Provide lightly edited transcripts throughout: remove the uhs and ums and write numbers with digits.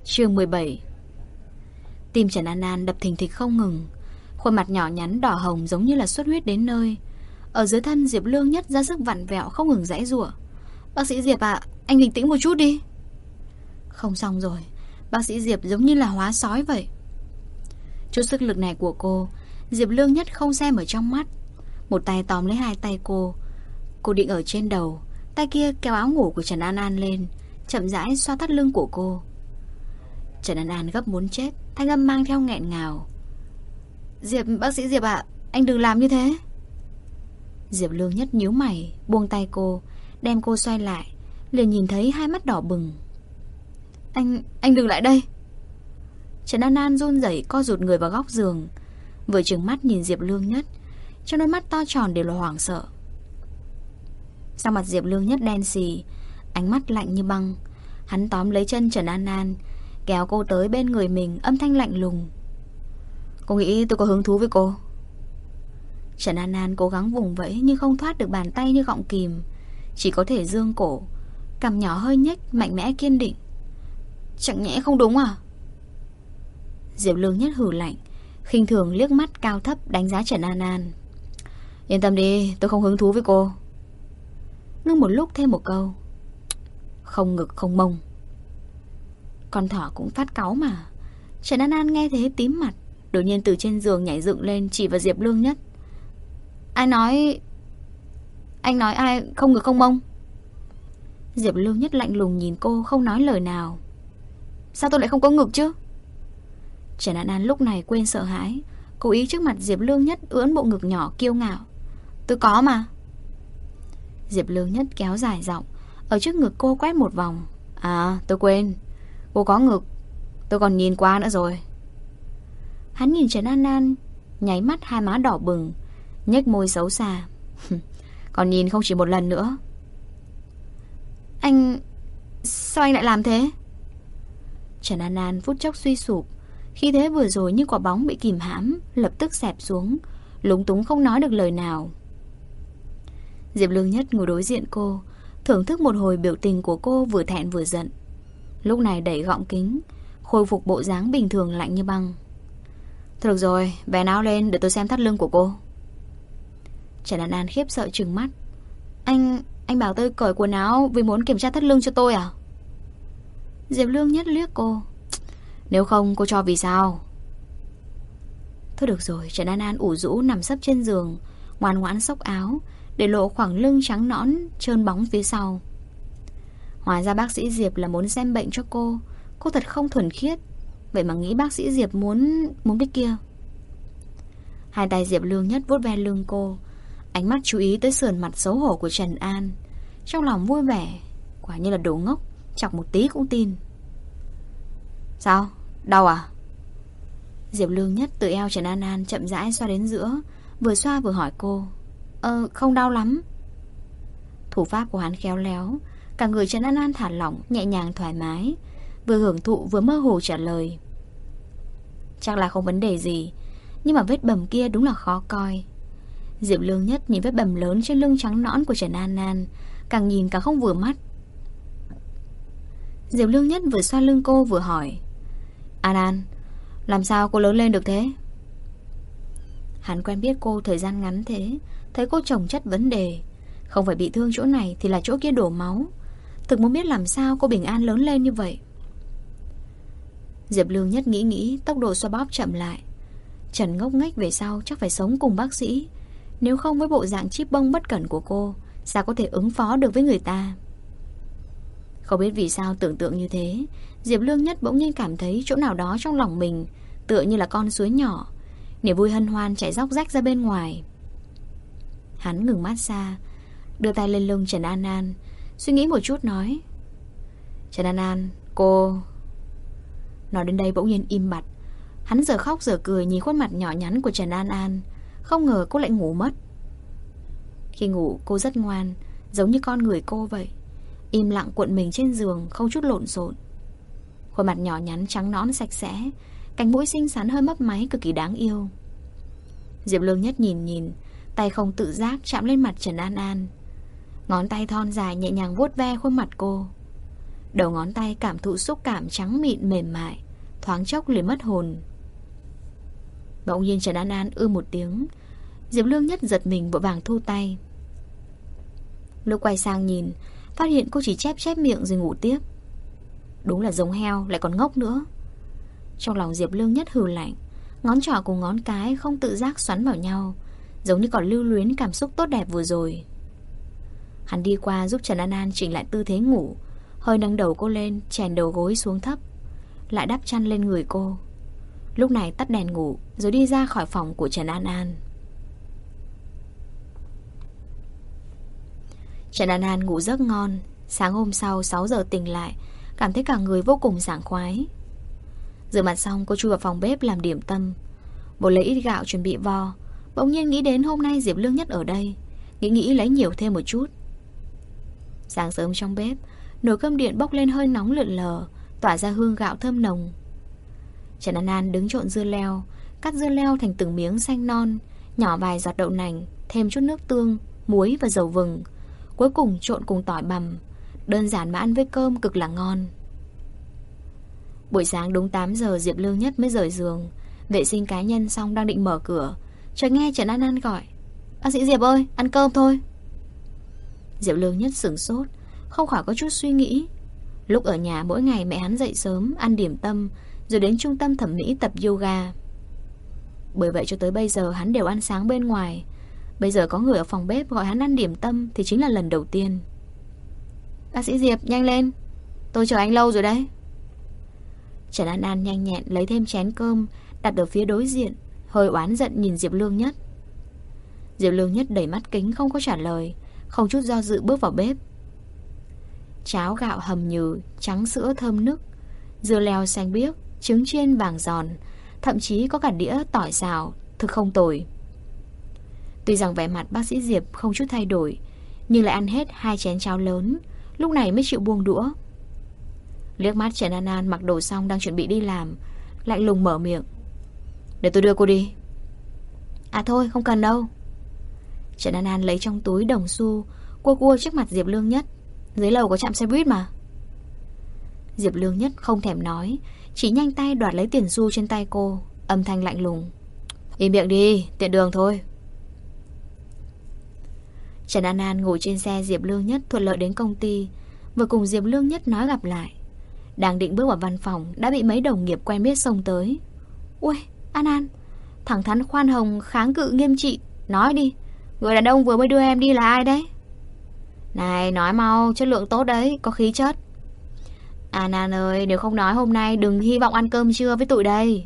Chương 17. Tim Trần An An đập thình thịch không ngừng. Khuôn mặt nhỏ nhắn đỏ hồng giống như là xuất huyết đến nơi. Ở dưới thân Diệp Lương Nhất ra sức vặn vẹo không ngừng giãy giụa. Bác sĩ Diệp ạ, anh bình tĩnh một chút đi. Không xong rồi. Bác sĩ Diệp giống như là hóa sói vậy. Chút sức lực này của cô, Diệp Lương Nhất không xem ở trong mắt. Một tay tóm lấy hai tay cô. Cô định ở trên đầu, tay kia kéo áo ngủ của Trần An An lên, chậm rãi xoa thắt lưng của cô. Trần An An gấp muốn chết, thanh âm mang theo nghẹn ngào. Bác sĩ Diệp ạ, anh đừng làm như thế. Diệp Lương Nhất nhíu mày, buông tay cô, đem cô xoay lại, liền nhìn thấy hai mắt đỏ bừng. Anh đừng lại đây. Trần An An run rẩy co rụt người vào góc giường, vừa trừng mắt nhìn Diệp Lương Nhất, trong đôi mắt to tròn đều là hoảng sợ. Sắc mặt Diệp Lương Nhất đen xì, ánh mắt lạnh như băng. Hắn tóm lấy chân Trần An An, kéo cô tới bên người mình, âm thanh lạnh lùng. Cô nghĩ tôi có hứng thú với cô? Trần An An cố gắng vùng vẫy nhưng không thoát được bàn tay như gọng kìm, chỉ có thể dương cổ, cằm nhỏ hơi nhếch, mạnh mẽ kiên định. Chẳng nhẽ không đúng à? Diệp Lương Nhất hừ lạnh, khinh thường liếc mắt cao thấp đánh giá Trần An An. Yên tâm đi, tôi không hứng thú với cô. Ngưng một lúc thêm một câu. Không ngực không mông. Con thỏ cũng phát cáu mà. Trần An An nghe thế tím mặt, đột nhiên từ trên giường nhảy dựng lên, chỉ vào Diệp Lương Nhất. Anh nói ai không ngực không mông? Diệp Lương Nhất lạnh lùng nhìn cô, không nói lời nào. Sao tôi lại không có ngực chứ? Trần An An lúc này quên sợ hãi, cố ý trước mặt Diệp Lương Nhất ưỡn bộ ngực nhỏ kiêu ngạo. Tôi có mà. Diệp Lương Nhất kéo dài giọng, ở trước ngực cô quét một vòng. À, tôi quên, cô có ngực, tôi còn nhìn qua nữa rồi. Hắn nhìn Trần An An, nháy mắt hai má đỏ bừng, nhếch môi xấu xa. Còn nhìn không chỉ một lần nữa. Sao anh lại làm thế? Trần An An phút chốc suy sụp, khi thế vừa rồi như quả bóng bị kìm hãm, lập tức xẹp xuống, lúng túng không nói được lời nào. Diệp Lương Nhất ngồi đối diện cô, thưởng thức một hồi biểu tình của cô vừa thẹn vừa giận. Lúc này đẩy gọng kính, khôi phục bộ dáng bình thường lạnh như băng. Thôi được rồi, vén áo lên để tôi xem thắt lưng của cô. Trần An An khiếp sợ trừng mắt. Anh bảo tôi cởi quần áo vì muốn kiểm tra thắt lưng cho tôi à? Diệp Lương Nhất liếc cô. Nếu không cô cho vì sao? Thôi được rồi. Trần An An ủ rũ nằm sấp trên giường, ngoan ngoãn xốc áo, để lộ khoảng lưng trắng nõn trơn bóng phía sau. Hóa ra bác sĩ Diệp là muốn xem bệnh cho cô. Cô thật không thuần khiết. Vậy mà nghĩ bác sĩ Diệp muốn cái kia. Hai tay Diệp Lương Nhất vuốt ve lưng cô, ánh mắt chú ý tới sườn mặt xấu hổ của Trần An. Trong lòng vui vẻ. Quả như là đồ ngốc, chọc một tí cũng tin. Sao? Đau à? Diệp Lương Nhất từ eo Trần An An chậm rãi xoa đến giữa, vừa xoa vừa hỏi cô. Không đau lắm. Thủ pháp của hắn khéo léo, cả người Trần An An thả lỏng, nhẹ nhàng thoải mái, vừa hưởng thụ vừa mơ hồ trả lời. Chắc là không vấn đề gì, nhưng mà vết bầm kia đúng là khó coi. Diệp Lương Nhất nhìn vết bầm lớn trên lưng trắng nõn của Trần An An, càng nhìn càng không vừa mắt. Diệp Lương Nhất vừa xoa lưng cô vừa hỏi. An An, làm sao cô lớn lên được thế? Hắn quen biết cô thời gian ngắn thế, thấy cô chồng chất vấn đề, không phải bị thương chỗ này thì là chỗ kia đổ máu. Thực muốn biết làm sao cô bình an lớn lên như vậy. Diệp Lương Nhất nghĩ, tốc độ xoa bóp chậm lại. Trần ngốc nghếch về sau chắc phải sống cùng bác sĩ, nếu không với bộ dạng chíp bông bất cẩn của cô, sao có thể ứng phó được với người ta. Không biết vì sao tưởng tượng như thế, Diệp Lương Nhất bỗng nhiên cảm thấy chỗ nào đó trong lòng mình tựa như là con suối nhỏ, niềm vui hân hoan chảy róc rách ra bên ngoài. Hắn ngừng massage, đưa tay lên lưng Trần An An, suy nghĩ một chút nói. Trần An An, cô... Nói đến đây bỗng nhiên im bặt. Hắn giờ khóc giờ cười nhìn khuôn mặt nhỏ nhắn của Trần An An, không ngờ cô lại ngủ mất. Khi ngủ cô rất ngoan, giống như con người cô vậy, im lặng cuộn mình trên giường, không chút lộn xộn. Khuôn mặt nhỏ nhắn trắng nõn sạch sẽ, cánh mũi xinh xắn hơi mấp máy, cực kỳ đáng yêu. Diệp Lương Nhất nhìn, tay không tự giác chạm lên mặt Trần An An, ngón tay thon dài nhẹ nhàng vuốt ve khuôn mặt cô. Đầu ngón tay cảm thụ xúc cảm trắng mịn mềm mại, thoáng chốc liền mất hồn. Bỗng nhiên Trần An An một tiếng. Diệp Lương Nhất giật mình vội vàng thu tay. Lúc quay sang nhìn, phát hiện cô chỉ chép chép miệng rồi ngủ tiếp. Đúng là giống heo, lại còn ngốc nữa. Trong lòng Diệp Lương Nhất hừ lạnh, ngón trỏ cùng ngón cái không tự giác xoắn vào nhau, giống như còn lưu luyến cảm xúc tốt đẹp vừa rồi. Hắn đi qua giúp Trần An An chỉnh lại tư thế ngủ, hơi nâng đầu cô lên, chèn đầu gối xuống thấp, lại đắp chăn lên người cô. Lúc này tắt đèn ngủ rồi đi ra khỏi phòng của Trần An An. Trần An An ngủ giấc ngon. Sáng hôm sau 6 giờ tỉnh lại, cảm thấy cả người vô cùng sảng khoái. Rửa mặt xong cô chui vào phòng bếp làm điểm tâm. Bột lấy ít gạo chuẩn bị vo. Bỗng nhiên nghĩ đến hôm nay Diệp Lương Nhất ở đây, nghĩ lấy nhiều thêm một chút. Sáng sớm trong bếp, nồi cơm điện bốc lên hơi nóng lượn lờ, tỏa ra hương gạo thơm nồng. Trần An An đứng trộn dưa leo, cắt dưa leo thành từng miếng xanh non, nhỏ vài giọt đậu nành, thêm chút nước tương, muối và dầu vừng, cuối cùng trộn cùng tỏi bằm. Đơn giản mà ăn với cơm cực là ngon. Buổi sáng đúng 8 giờ Diệp Lương Nhất mới rời giường, vệ sinh cá nhân xong đang định mở cửa, chợt nghe Trần An An gọi: "Bác sĩ Diệp ơi, ăn cơm thôi." Diệp Lương Nhất sửng sốt, không khỏi có chút suy nghĩ. Lúc ở nhà mỗi ngày mẹ hắn dậy sớm, ăn điểm tâm, rồi đến trung tâm thẩm mỹ tập yoga. Bởi vậy cho tới bây giờ hắn đều ăn sáng bên ngoài. Bây giờ có người ở phòng bếp gọi hắn ăn điểm tâm thì chính là lần đầu tiên. "Bác sĩ Diệp, nhanh lên, tôi chờ anh lâu rồi đấy." Trần An An nhanh nhẹn lấy thêm chén cơm đặt ở phía đối diện, hơi oán giận nhìn Diệp Lương Nhất. Diệp Lương Nhất đẩy mắt kính không có trả lời, không chút do dự bước vào bếp. Cháo gạo hầm nhừ, trắng sữa thơm nức, dưa leo xanh biếc, trứng chiên vàng giòn, thậm chí có cả đĩa tỏi xào, thực không tồi. Tuy rằng vẻ mặt bác sĩ Diệp không chút thay đổi, nhưng lại ăn hết 2 chén cháo lớn, lúc này mới chịu buông đũa. Liếc mắt Trần An An mặc đồ xong đang chuẩn bị đi làm, lạnh lùng mở miệng: "Để tôi đưa cô đi." "À thôi, không cần đâu." Trần An An lấy trong túi đồng xu, cua trước mặt Diệp Lương Nhất: "Dưới lầu có trạm xe buýt mà." Diệp Lương Nhất không thèm nói, chỉ nhanh tay đoạt lấy tiền xu trên tay cô, âm thanh lạnh lùng: "Im miệng đi, tiện đường thôi." Trần An An ngồi trên xe Diệp Lương Nhất thuận lợi đến công ty, vừa cùng Diệp Lương Nhất nói gặp lại. Đang định bước vào văn phòng đã bị mấy đồng nghiệp quen biết xông tới. "Ui, An An, thẳng thắn khoan hồng kháng cự nghiêm trị, nói đi, người đàn ông vừa mới đưa em đi là ai đấy?" "Này, nói mau, chất lượng tốt đấy, có khí chất." "An An ơi, nếu không nói hôm nay đừng hy vọng ăn cơm trưa với tụi đây."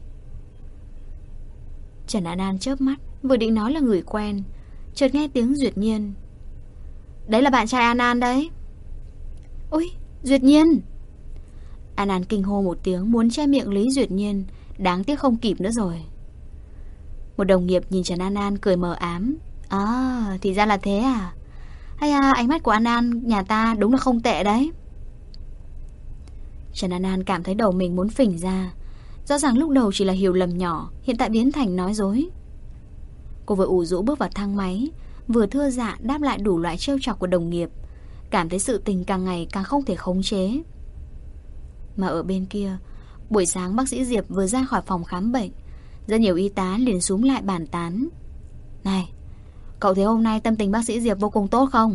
Trần An An chớp mắt, vừa định nói là người quen, chợt nghe tiếng Duyệt Nhiên: "Đấy là bạn trai An An đấy." "Ôi, Duyệt Nhiên!" An An kinh hô một tiếng muốn che miệng Lý Duyệt Nhiên, đáng tiếc không kịp nữa rồi. Một đồng nghiệp nhìn Trần An An cười mờ ám: "À, thì ra là thế à? Hay à, ánh mắt của An An nhà ta đúng là không tệ đấy." Trần An An cảm thấy đầu mình muốn phình ra. Rõ ràng lúc đầu chỉ là hiểu lầm nhỏ, hiện tại biến thành nói dối. Cô vừa ủ rũ bước vào thang máy, vừa thưa dạ đáp lại đủ loại trêu chọc của đồng nghiệp, cảm thấy sự tình càng ngày càng không thể khống chế. Mà ở bên kia, buổi sáng bác sĩ Diệp vừa ra khỏi phòng khám bệnh, rất nhiều y tá liền xúm lại bàn tán: "Này, cậu thấy hôm nay tâm tình bác sĩ Diệp vô cùng tốt không?"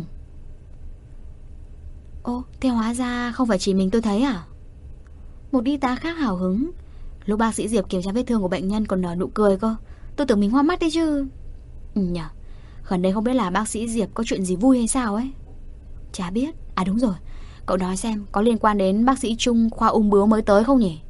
"Ô, thế hóa ra không phải chỉ mình tôi thấy à?" Một y tá khác hào hứng: "Lúc bác sĩ Diệp kiểm tra vết thương của bệnh nhân còn nở nụ cười cơ, tôi tưởng mình hoa mắt đấy chứ." Nhờ, gần đây không biết là bác sĩ Diệp có chuyện gì vui hay sao ấy. Chả biết. À đúng rồi, cậu nói xem có liên quan đến bác sĩ Trung khoa ung bướu mới tới không nhỉ?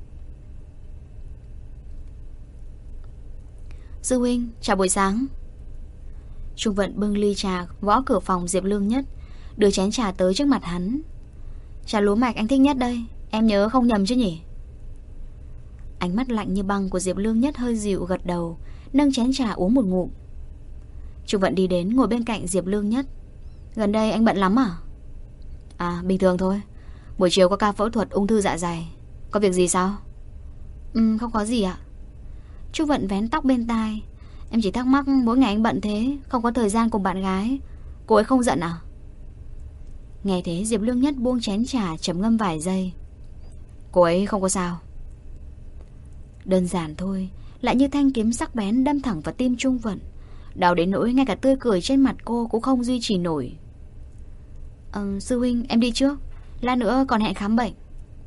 "Sư huynh, chào buổi sáng." Trung Vận bưng ly trà gõ cửa phòng Diệp Lương Nhất, đưa chén trà tới trước mặt hắn. "Trà lúa mạch anh thích nhất đây, em nhớ không nhầm chứ nhỉ?" Ánh mắt lạnh như băng của Diệp Lương Nhất hơi dịu gật đầu, nâng chén trà uống một ngụm. Trung Vận đi đến ngồi bên cạnh Diệp Lương Nhất: "Gần đây anh bận lắm à?" "À, bình thường thôi. Buổi chiều có ca phẫu thuật ung thư dạ dày. Có việc gì sao?" Không có gì ạ." Trung Vận vén tóc bên tai: "Em chỉ thắc mắc mỗi ngày anh bận thế, không có thời gian cùng bạn gái, cô ấy không giận à?" Nghe thế Diệp Lương Nhất buông chén trà, trầm ngâm vài giây. Cô ấy không có sao. Đơn giản thôi, lại như thanh kiếm sắc bén đâm thẳng vào tim Trung Vận. Đau đến nỗi ngay cả tươi cười trên mặt cô cũng không duy trì nổi. Sư huynh, em đi trước, lát nữa còn hẹn khám bệnh.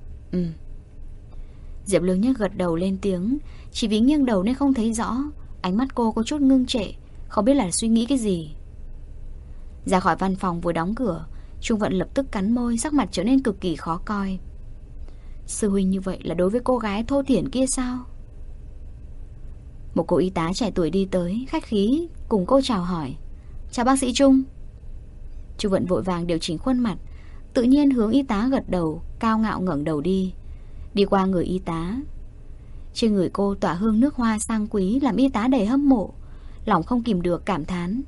Diệp Lương Nhất gật đầu lên tiếng. Chỉ vì nghiêng đầu nên không thấy rõ. Ánh mắt cô có chút ngưng trệ, không biết là suy nghĩ cái gì. Ra khỏi văn phòng vừa đóng cửa, Trung Vận lập tức cắn môi, sắc mặt trở nên cực kỳ khó coi. Sư huynh như vậy là đối với cô gái thô thiển kia sao? Một cô y tá trẻ tuổi đi tới, khách khí cùng cô chào hỏi. Chào bác sĩ Trung. Trung Vận vội vàng điều chỉnh khuôn mặt, tự nhiên hướng y tá gật đầu, cao ngạo ngẩng đầu đi. Đi qua người y tá. Trên người cô tỏa hương nước hoa sang quý, làm y tá đầy hâm mộ. Lòng không kìm được cảm thán.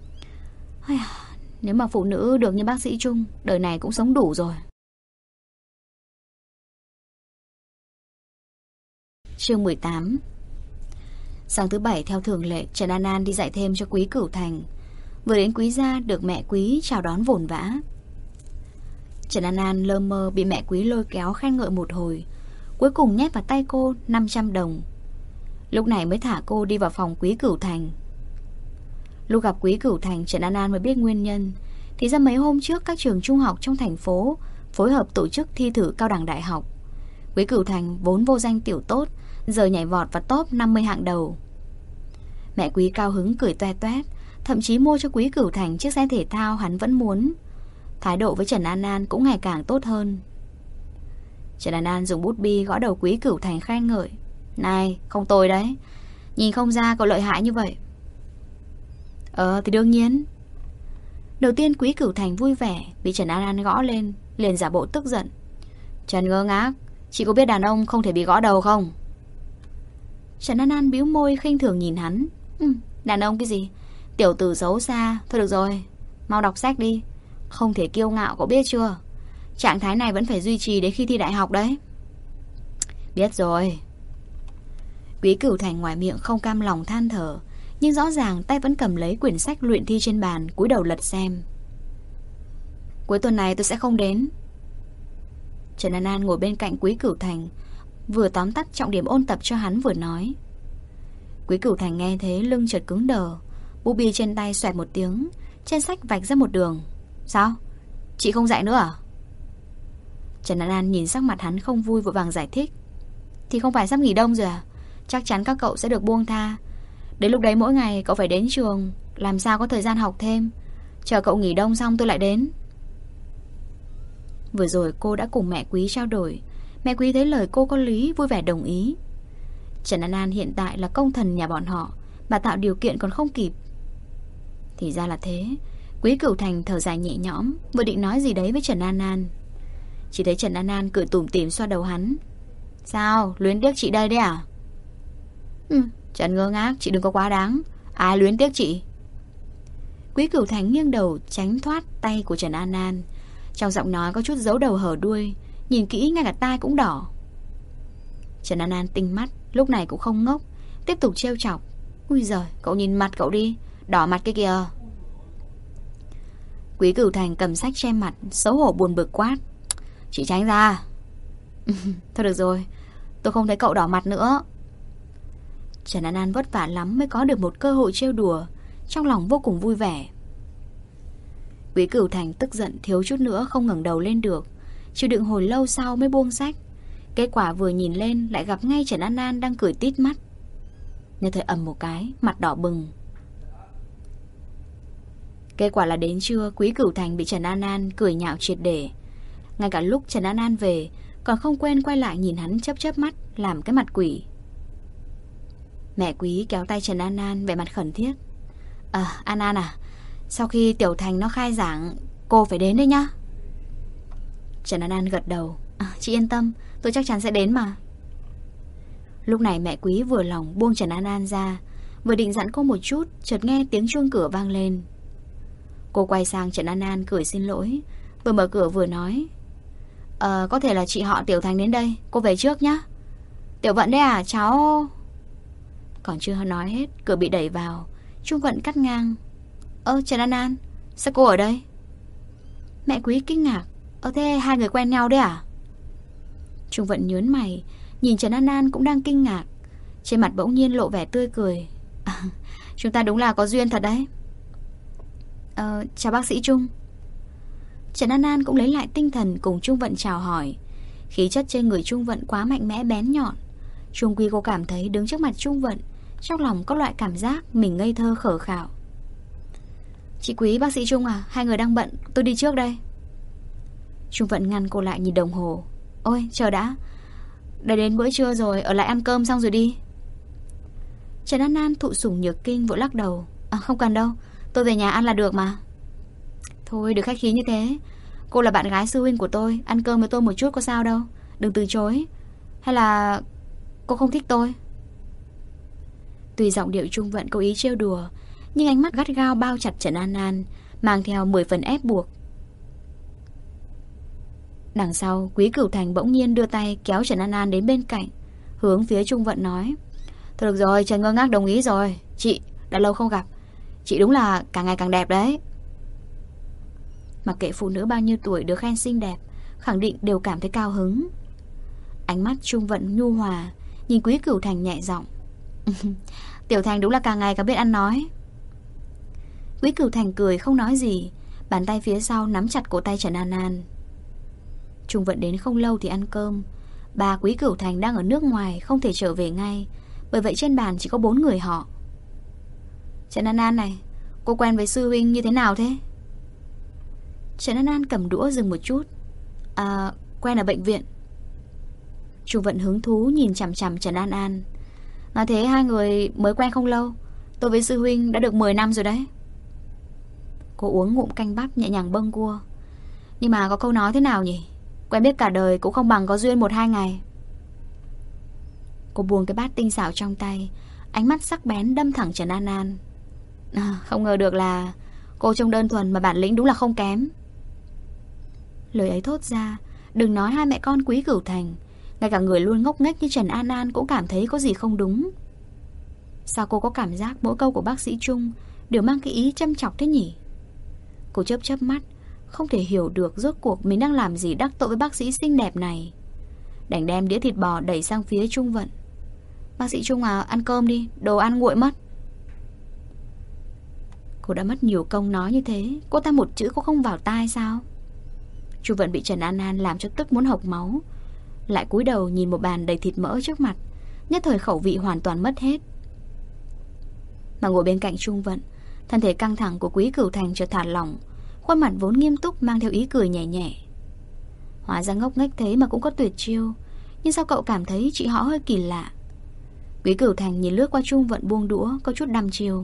Nếu mà phụ nữ được như bác sĩ Trung, đời này cũng sống đủ rồi. Chương 18. Sáng thứ bảy theo thường lệ, Trần An An đi dạy thêm cho Quý Cửu Thành. Vừa đến Quý gia được mẹ Quý chào đón vồn vã. Trần An An lơ mơ bị mẹ Quý lôi kéo khen ngợi một hồi, cuối cùng nhét vào tay cô 500 đồng. Lúc này mới thả cô đi vào phòng Quý Cửu Thành. Lúc gặp Quý Cửu Thành, Trần An An mới biết nguyên nhân. Thì ra mấy hôm trước các trường trung học trong thành phố phối hợp tổ chức thi thử cao đẳng đại học. Quý Cửu Thành vốn vô danh tiểu tốt, giờ nhảy vọt vào top 50 hạng đầu. Mẹ Quý cao hứng cười toe toét, thậm chí mua cho Quý Cửu Thành chiếc xe thể thao hắn vẫn muốn. Thái độ với Trần An An cũng ngày càng tốt hơn. Trần An An dùng bút bi gõ đầu Quý Cửu Thành khen ngợi. Này, không tồi đấy, nhìn không ra cậu lợi hại như vậy. Thì đương nhiên. Đầu tiên Quý Cửu Thành vui vẻ, bị Trần An An gõ lên, liền giả bộ tức giận. Trần ngơ ngác, chị có biết đàn ông không thể bị gõ đầu không? Trần An An bĩu môi khinh thường nhìn hắn. Đàn ông cái gì? Tiểu tử xấu xa. Thôi được rồi, mau đọc sách đi. Không thể kiêu ngạo, cậu biết chưa? Trạng thái này vẫn phải duy trì đến khi thi đại học đấy. Biết rồi. Quý Cửu Thành ngoài miệng không cam lòng than thở, nhưng rõ ràng tay vẫn cầm lấy quyển sách luyện thi trên bàn, cúi đầu lật xem. Cuối tuần này tôi sẽ không đến. Trần An An ngồi bên cạnh Quý Cửu Thành, vừa tóm tắt trọng điểm ôn tập cho hắn vừa nói. Quý Cửu Thành nghe thế lưng chợt cứng đờ, bút bi trên tay xoẹt một tiếng, trên sách vạch ra một đường. Sao? Chị không dạy nữa à? Trần An An nhìn sắc mặt hắn không vui, vội vàng giải thích. Thì không phải sắp nghỉ đông rồi à? Chắc chắn các cậu sẽ được buông tha. Đến lúc đấy mỗi ngày cậu phải đến trường, làm sao có thời gian học thêm. Chờ cậu nghỉ đông xong tôi lại đến. Vừa rồi cô đã cùng mẹ Quý trao đổi. Mẹ Quý thấy lời cô có lý, vui vẻ đồng ý. Trần An An hiện tại là công thần nhà bọn họ, bà tạo điều kiện còn không kịp. Thì ra là thế. Quý Cửu Thành thở dài nhẹ nhõm, vừa định nói gì đấy với Trần An An, chỉ thấy Trần An An cười tủm tỉm xoa đầu hắn. Sao, luyến tiếc chị đây đấy à? Trần ngơ ngác, chị đừng có quá đáng. Ai luyến tiếc chị? Quý Cửu Thành nghiêng đầu tránh thoát tay của Trần An An, trong giọng nói có chút giấu đầu hở đuôi, nhìn kỹ ngay cả tai cũng đỏ. Trần An An tinh mắt, lúc này cũng không ngốc, tiếp tục trêu chọc. Ui giời, cậu nhìn mặt cậu đi, đỏ mặt kia kìa. Quý Cửu Thành cầm sách che mặt, xấu hổ buồn bực quát. Chị tránh ra. Thôi được rồi, tôi không thấy cậu đỏ mặt nữa. Trần An An vất vả lắm mới có được một cơ hội trêu đùa, trong lòng vô cùng vui vẻ. Quý Cửu Thành tức giận thiếu chút nữa không ngẩng đầu lên được, chịu đựng hồi lâu sau mới buông sách. Kết quả vừa nhìn lên lại gặp ngay Trần An An đang cười tít mắt, nên thời ầm một cái, mặt đỏ bừng. Kết quả là đến trưa, Quý Cửu Thành bị Trần An An cười nhạo triệt để. Ngay cả lúc Trần An An về còn không quên quay lại nhìn hắn chớp chớp mắt, làm cái mặt quỷ. Mẹ Quý kéo tay Trần An An vẻ mặt khẩn thiết. An An à, sau khi Tiểu Thành nó khai giảng, cô phải đến đấy nhá. Trần An An gật đầu. Chị yên tâm, tôi chắc chắn sẽ đến mà. Lúc này mẹ Quý vừa lòng buông Trần An An ra, vừa định dặn cô một chút, chợt nghe tiếng chuông cửa vang lên. Cô quay sang Trần An An cười xin lỗi, vừa mở cửa vừa nói. Có thể là chị họ Tiểu Thành đến đây, cô về trước nhá. Tiểu Vận đấy à, cháu... Còn chưa nói hết, cửa bị đẩy vào. Trung Vận cắt ngang. Trần An An, sao cô ở đây? Mẹ Quý kinh ngạc. Thế hai người quen nhau đấy à? Trung Vận nhớn mày, nhìn Trần An An cũng đang kinh ngạc. Trên mặt bỗng nhiên lộ vẻ tươi cười. Chúng ta đúng là có duyên thật đấy. Chào bác sĩ Trung. Trần An An cũng lấy lại tinh thần cùng Trung Vận chào hỏi. Khí chất trên người Trung Vận quá mạnh mẽ bén nhọn. Trung quy cô cảm thấy đứng trước mặt Trung Vận, trong lòng có loại cảm giác mình ngây thơ khờ khạo. Chị Quý, bác sĩ Trung à, hai người đang bận, tôi đi trước đây. Trung Vận ngăn cô lại nhìn đồng hồ. Ôi chờ đã, đã đến bữa trưa rồi, ở lại ăn cơm xong rồi đi. Trần An An thụ sủng nhược kinh vội lắc đầu. Không cần đâu, tôi về nhà ăn là được mà. Thôi đừng khách khí như thế. Cô là bạn gái sư huynh của tôi, ăn cơm với tôi một chút có sao đâu. Đừng từ chối. Hay là cô không thích tôi? Tuy giọng điệu Trung Vận có ý trêu đùa, nhưng ánh mắt gắt gao bao chặt Trần An An, mang theo 10 phần ép buộc. Đằng sau, Quý Cửu Thành bỗng nhiên đưa tay kéo Trần An An đến bên cạnh, hướng phía Trung Vận nói. Thôi được rồi, Trần ngơ ngác đồng ý rồi. Chị, đã lâu không gặp, chị đúng là càng ngày càng đẹp đấy. Mặc kệ phụ nữ bao nhiêu tuổi được khen xinh đẹp, khẳng định đều cảm thấy cao hứng. Ánh mắt Trung Vận nhu hòa, nhìn Quý Cửu Thành nhẹ giọng. Tiểu Thành đúng là càng ngày càng biết ăn nói. Quý Cửu Thành cười không nói gì, bàn tay phía sau nắm chặt cổ tay Trần An An. Trung Vận đến không lâu thì ăn cơm. Bà Quý Cửu Thành đang ở nước ngoài, không thể trở về ngay, bởi vậy trên bàn chỉ có 4 người họ. Trần An An này, cô quen với sư huynh như thế nào thế? Trần An An cầm đũa dừng một chút. Quen ở bệnh viện. Trung Vận hứng thú nhìn chằm chằm Trần An An. Nói thế hai người mới quen không lâu, tôi với sư huynh đã được 10 năm rồi đấy. Cô uống ngụm canh bắp nhẹ nhàng bâng cua. Nhưng mà có câu nói thế nào nhỉ? Quen biết cả đời cũng không bằng có duyên 1-2 ngày. Cô buông cái bát tinh xảo trong tay, ánh mắt sắc bén đâm thẳng Trần An An. Không ngờ được là cô trông đơn thuần mà bản lĩnh đúng là không kém. Lời ấy thốt ra, đừng nói hai mẹ con Quý Cửu Thành, ngay cả người luôn ngốc nghếch như Trần An An cũng cảm thấy có gì không đúng. Sao cô có cảm giác mỗi câu của bác sĩ Trung đều mang cái ý châm chọc thế nhỉ? Cô chớp chớp mắt, không thể hiểu được rốt cuộc mình đang làm gì đắc tội với bác sĩ xinh đẹp này. Đành đem đĩa thịt bò đẩy sang phía Trung Vận. Bác sĩ Trung à, ăn cơm đi, đồ ăn nguội mất. Cô đã mất nhiều công nói như thế, cô ta một chữ cũng không vào tai sao? Trung Vận bị Trần An An làm cho tức muốn hộc máu, lại cúi đầu nhìn một bàn đầy thịt mỡ trước mặt, nhất thời khẩu vị hoàn toàn mất hết. Mà ngồi bên cạnh Trung Vận, thân thể căng thẳng của Quý Cửu Thành chợt thả lỏng, khuôn mặt vốn nghiêm túc mang theo ý cười nhẹ nhẹ. Hóa ra ngốc nghếch thế mà cũng có tuyệt chiêu. Nhưng sao cậu cảm thấy chị họ hơi kỳ lạ? Quý Cửu Thành nhìn lướt qua Trung Vận buông đũa, có chút đăm chiêu.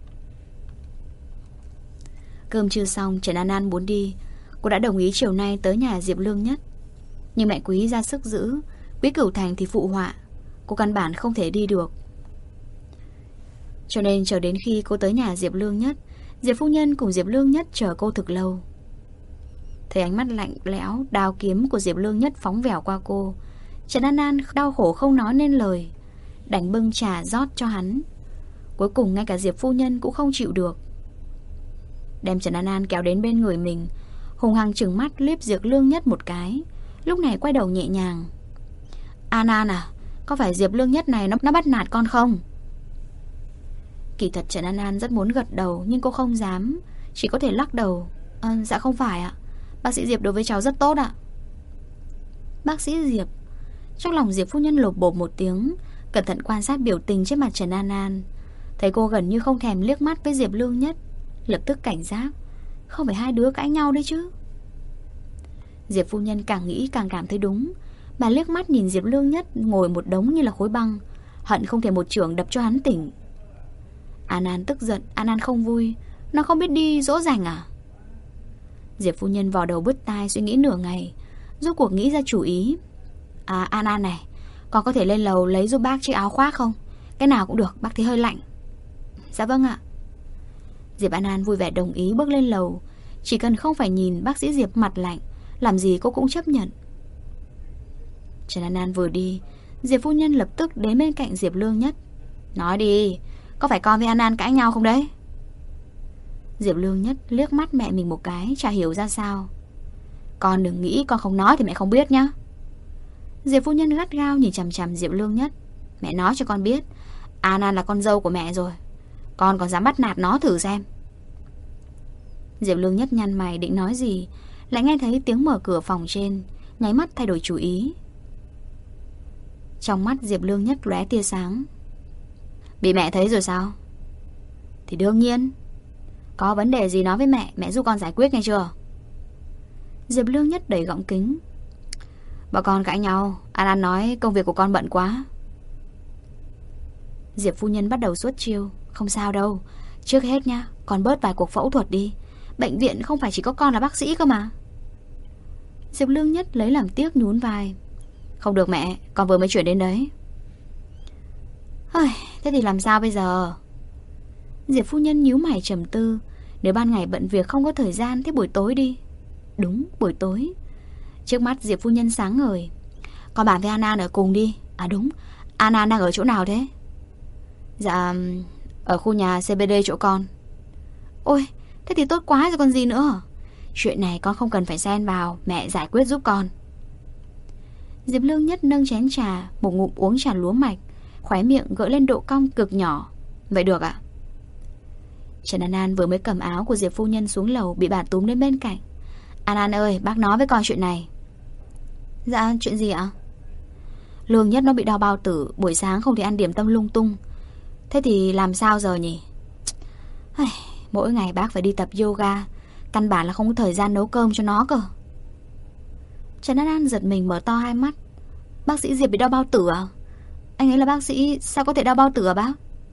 Cơm chưa xong, Trần An An muốn đi. Cô đã đồng ý chiều nay tới nhà Diệp Lương Nhất, nhưng mẹ Quý ra sức giữ, Quý Cửu Thành thì phụ họa. Cô căn bản không thể đi được. Cho nên chờ đến khi cô tới nhà Diệp Lương Nhất, Diệp phu nhân cùng Diệp Lương Nhất chờ cô thực lâu. Thấy ánh mắt lạnh lẽo, đao kiếm của Diệp Lương Nhất phóng vẻo qua cô, Trần An An đau khổ không nói nên lời, đành bưng trà rót cho hắn. Cuối cùng ngay cả Diệp phu nhân cũng không chịu được, đem Trần An An kéo đến bên người mình, hùng hăng trừng mắt liếc Diệp Lương Nhất một cái, lúc này quay đầu nhẹ nhàng. An An à, có phải Diệp Lương Nhất này nó bắt nạt con không? Kỳ thật Trần An An rất muốn gật đầu, nhưng cô không dám, chỉ có thể lắc đầu. Dạ không phải ạ, bác sĩ Diệp đối với cháu rất tốt ạ. Bác sĩ Diệp? Trong lòng Diệp phu nhân lột bột một tiếng, cẩn thận quan sát biểu tình trên mặt Trần An An. Thấy cô gần như không thèm liếc mắt với Diệp Lương Nhất, lập tức cảnh giác. Không phải hai đứa cãi nhau đấy chứ? Diệp phu nhân càng nghĩ càng cảm thấy đúng. Bà liếc mắt nhìn Diệp Lương Nhất ngồi một đống như là khối băng, hận không thể một chưởng đập cho hắn tỉnh. An An tức giận, An An không vui. Nó không biết đi dỗ dành à? Diệp phu nhân vò đầu bứt tai suy nghĩ nửa ngày, rốt cuộc nghĩ ra chủ ý. An An này, con có thể lên lầu lấy giúp bác chiếc áo khoác không? Cái nào cũng được, bác thấy hơi lạnh. Dạ vâng ạ. Diệp An An vui vẻ đồng ý bước lên lầu. Chỉ cần không phải nhìn bác sĩ Diệp mặt lạnh, làm gì cô cũng chấp nhận. Trần An An vừa đi, Diệp phu nhân lập tức đến bên cạnh Diệp Lương Nhất. Nói đi, có phải con với An An cãi nhau không đấy? Diệp Lương Nhất liếc mắt mẹ mình một cái, chả hiểu ra sao. Con đừng nghĩ con không nói thì mẹ không biết nhá. Diệp phu nhân gắt gao nhìn chằm chằm Diệp Lương Nhất. Mẹ nói cho con biết, An An là con dâu của mẹ rồi, con còn dám bắt nạt nó thử xem. Diệp Lương Nhất nhăn mày định nói gì, lại nghe thấy tiếng mở cửa phòng trên, nháy mắt thay đổi chủ ý. Trong mắt Diệp Lương Nhất lóe tia sáng. Bị mẹ thấy rồi sao? Thì đương nhiên. Có vấn đề gì nói với mẹ, mẹ giúp con giải quyết nghe chưa? Diệp Lương Nhất đẩy gọng kính. Bọn con cãi nhau, An An nói công việc của con bận quá. Diệp phu nhân bắt đầu suốt chiêu. Không sao đâu, trước hết nha, con bớt vài cuộc phẫu thuật đi. Bệnh viện không phải chỉ có con là bác sĩ cơ mà. Diệp Lương Nhất lấy làm tiếc nhún vai. Không được mẹ, con vừa mới chuyển đến đấy. Thế thì làm sao bây giờ? Diệp phu nhân nhíu mày trầm tư. Nếu ban ngày bận việc không có thời gian, thế buổi tối đi. Đúng, buổi tối. Trước mắt Diệp phu nhân sáng ngời. Con bàn với An An ở cùng đi. À đúng, An An đang ở chỗ nào thế? Dạ, ở khu nhà CBD chỗ con. Ôi, thế thì tốt quá rồi còn gì nữa. Chuyện này con không cần phải xen vào, mẹ giải quyết giúp con. Diệp Lương Nhất nâng chén trà, một ngụm uống trà lúa mạch, khóe miệng gợi lên độ cong cực nhỏ. Vậy được ạ? Trần An An vừa mới cầm áo của Diệp phu nhân xuống lầu, bị bà túm đến bên cạnh. An An ơi, bác nói với con chuyện này. Dạ, chuyện gì ạ? Lương Nhất nó bị đau bao tử, buổi sáng không thể ăn điểm tâm lung tung. Thế thì làm sao giờ nhỉ? Mỗi ngày bác phải đi tập yoga, căn bản là không có thời gian nấu cơm cho nó cơ. Trần An An giật mình mở to hai mắt. Bác sĩ Diệp bị đau bao tử à? Anh ấy là bác sĩ, sao có thể đau bao tử à bác?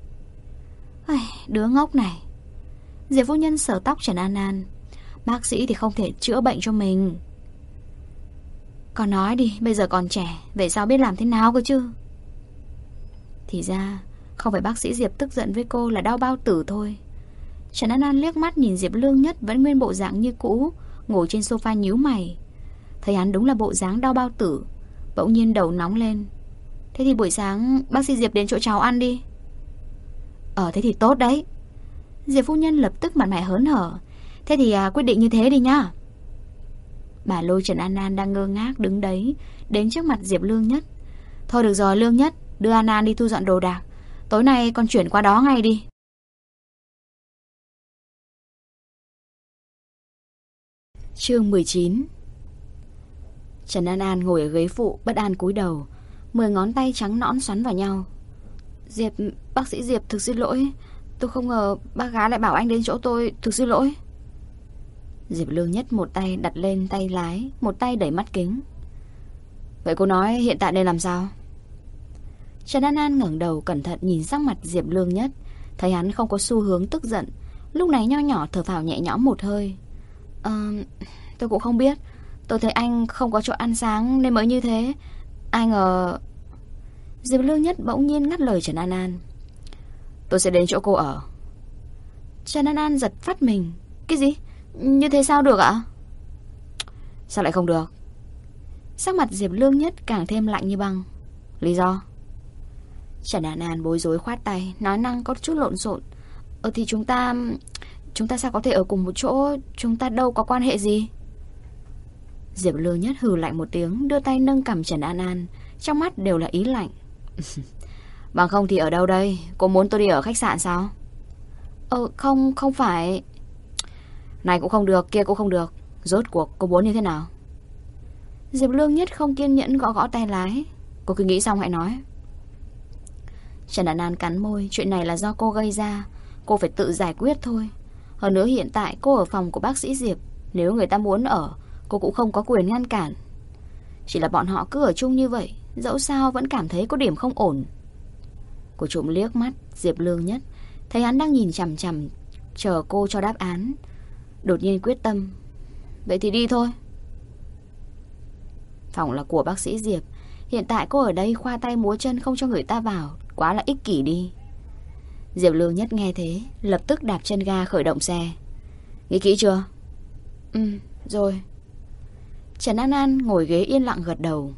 Đứa ngốc này. Diệp phu nhân sờ tóc Trần An An. Bác sĩ thì không thể chữa bệnh cho mình. Con nói đi, bây giờ còn trẻ, vậy sao biết làm thế nào cơ chứ? Thì ra không phải bác sĩ Diệp tức giận với cô là đau bao tử thôi. Trần An An liếc mắt nhìn Diệp Lương Nhất vẫn nguyên bộ dạng như cũ, ngồi trên sofa nhíu mày. Thấy hắn đúng là bộ dáng đau bao tử, bỗng nhiên đầu nóng lên. Thế thì buổi sáng bác sĩ Diệp đến chỗ cháu ăn đi. Thế thì tốt đấy. Diệp phu nhân lập tức mặt mày hớn hở. Thế thì quyết định như thế đi nhá. Bà lôi Trần An An đang ngơ ngác đứng đấy đến trước mặt Diệp Lương Nhất. Thôi được rồi Lương Nhất, đưa An An đi thu dọn đồ đạc. Tối nay con chuyển qua đó ngay đi. Chương 19. Trần An An ngồi ở ghế phụ, bất an cúi đầu, 10 ngón tay trắng nõn xoắn vào nhau. Bác sĩ Diệp, thực xin lỗi. Tôi không ngờ bác gái lại bảo anh đến chỗ tôi, thực xin lỗi. Diệp Lương Nhất một tay đặt lên tay lái, một tay đẩy mắt kính. Vậy cô nói hiện tại nên làm sao? Trần An An ngẩng đầu cẩn thận nhìn sắc mặt Diệp Lương Nhất, thấy hắn không có xu hướng tức giận, lúc này nho nhỏ thở phào nhẹ nhõm một hơi. Tôi cũng không biết. Tôi thấy anh không có chỗ ăn sáng nên mới như thế. Ai ngờ... Diệp Lương Nhất bỗng nhiên ngắt lời Trần An An. Tôi sẽ đến chỗ cô ở. Trần An An giật phát mình. Cái gì? Như thế sao được ạ? Sao lại không được? Sắc mặt Diệp Lương Nhất càng thêm lạnh như băng. Lý do? Trần An An bối rối khoát tay, nói năng có chút lộn xộn. Thì chúng ta sao có thể ở cùng một chỗ? Chúng ta đâu có quan hệ gì. Diệp Lương Nhất hừ lạnh một tiếng, đưa tay nâng cằm Trần An An, trong mắt đều là ý lạnh. Bằng không thì ở đâu đây? Cô muốn tôi đi ở khách sạn sao? Không phải. Này cũng không được, kia cũng không được. Rốt cuộc cô muốn như thế nào? Diệp Lương Nhất không kiên nhẫn gõ gõ tay lái. Cô cứ nghĩ xong hãy nói. Trần An An cắn môi. Chuyện này là do cô gây ra, cô phải tự giải quyết thôi. Hơn nữa hiện tại cô ở phòng của bác sĩ Diệp, nếu người ta muốn ở, cô cũng không có quyền ngăn cản. Chỉ là bọn họ cứ ở chung như vậy, dẫu sao vẫn cảm thấy có điểm không ổn. Cô trộm liếc mắt Diệp Lương Nhất, thấy hắn đang nhìn chằm chằm chờ cô cho đáp án, đột nhiên quyết tâm. Vậy thì đi thôi. Phòng là của bác sĩ Diệp, hiện tại cô ở đây khoa tay múa chân không cho người ta vào, quá là ích kỷ đi. Diệp Lương Nhất nghe thế, lập tức đạp chân ga khởi động xe. Nghĩ kỹ chưa? Rồi. Trần An An ngồi ghế yên lặng gật đầu.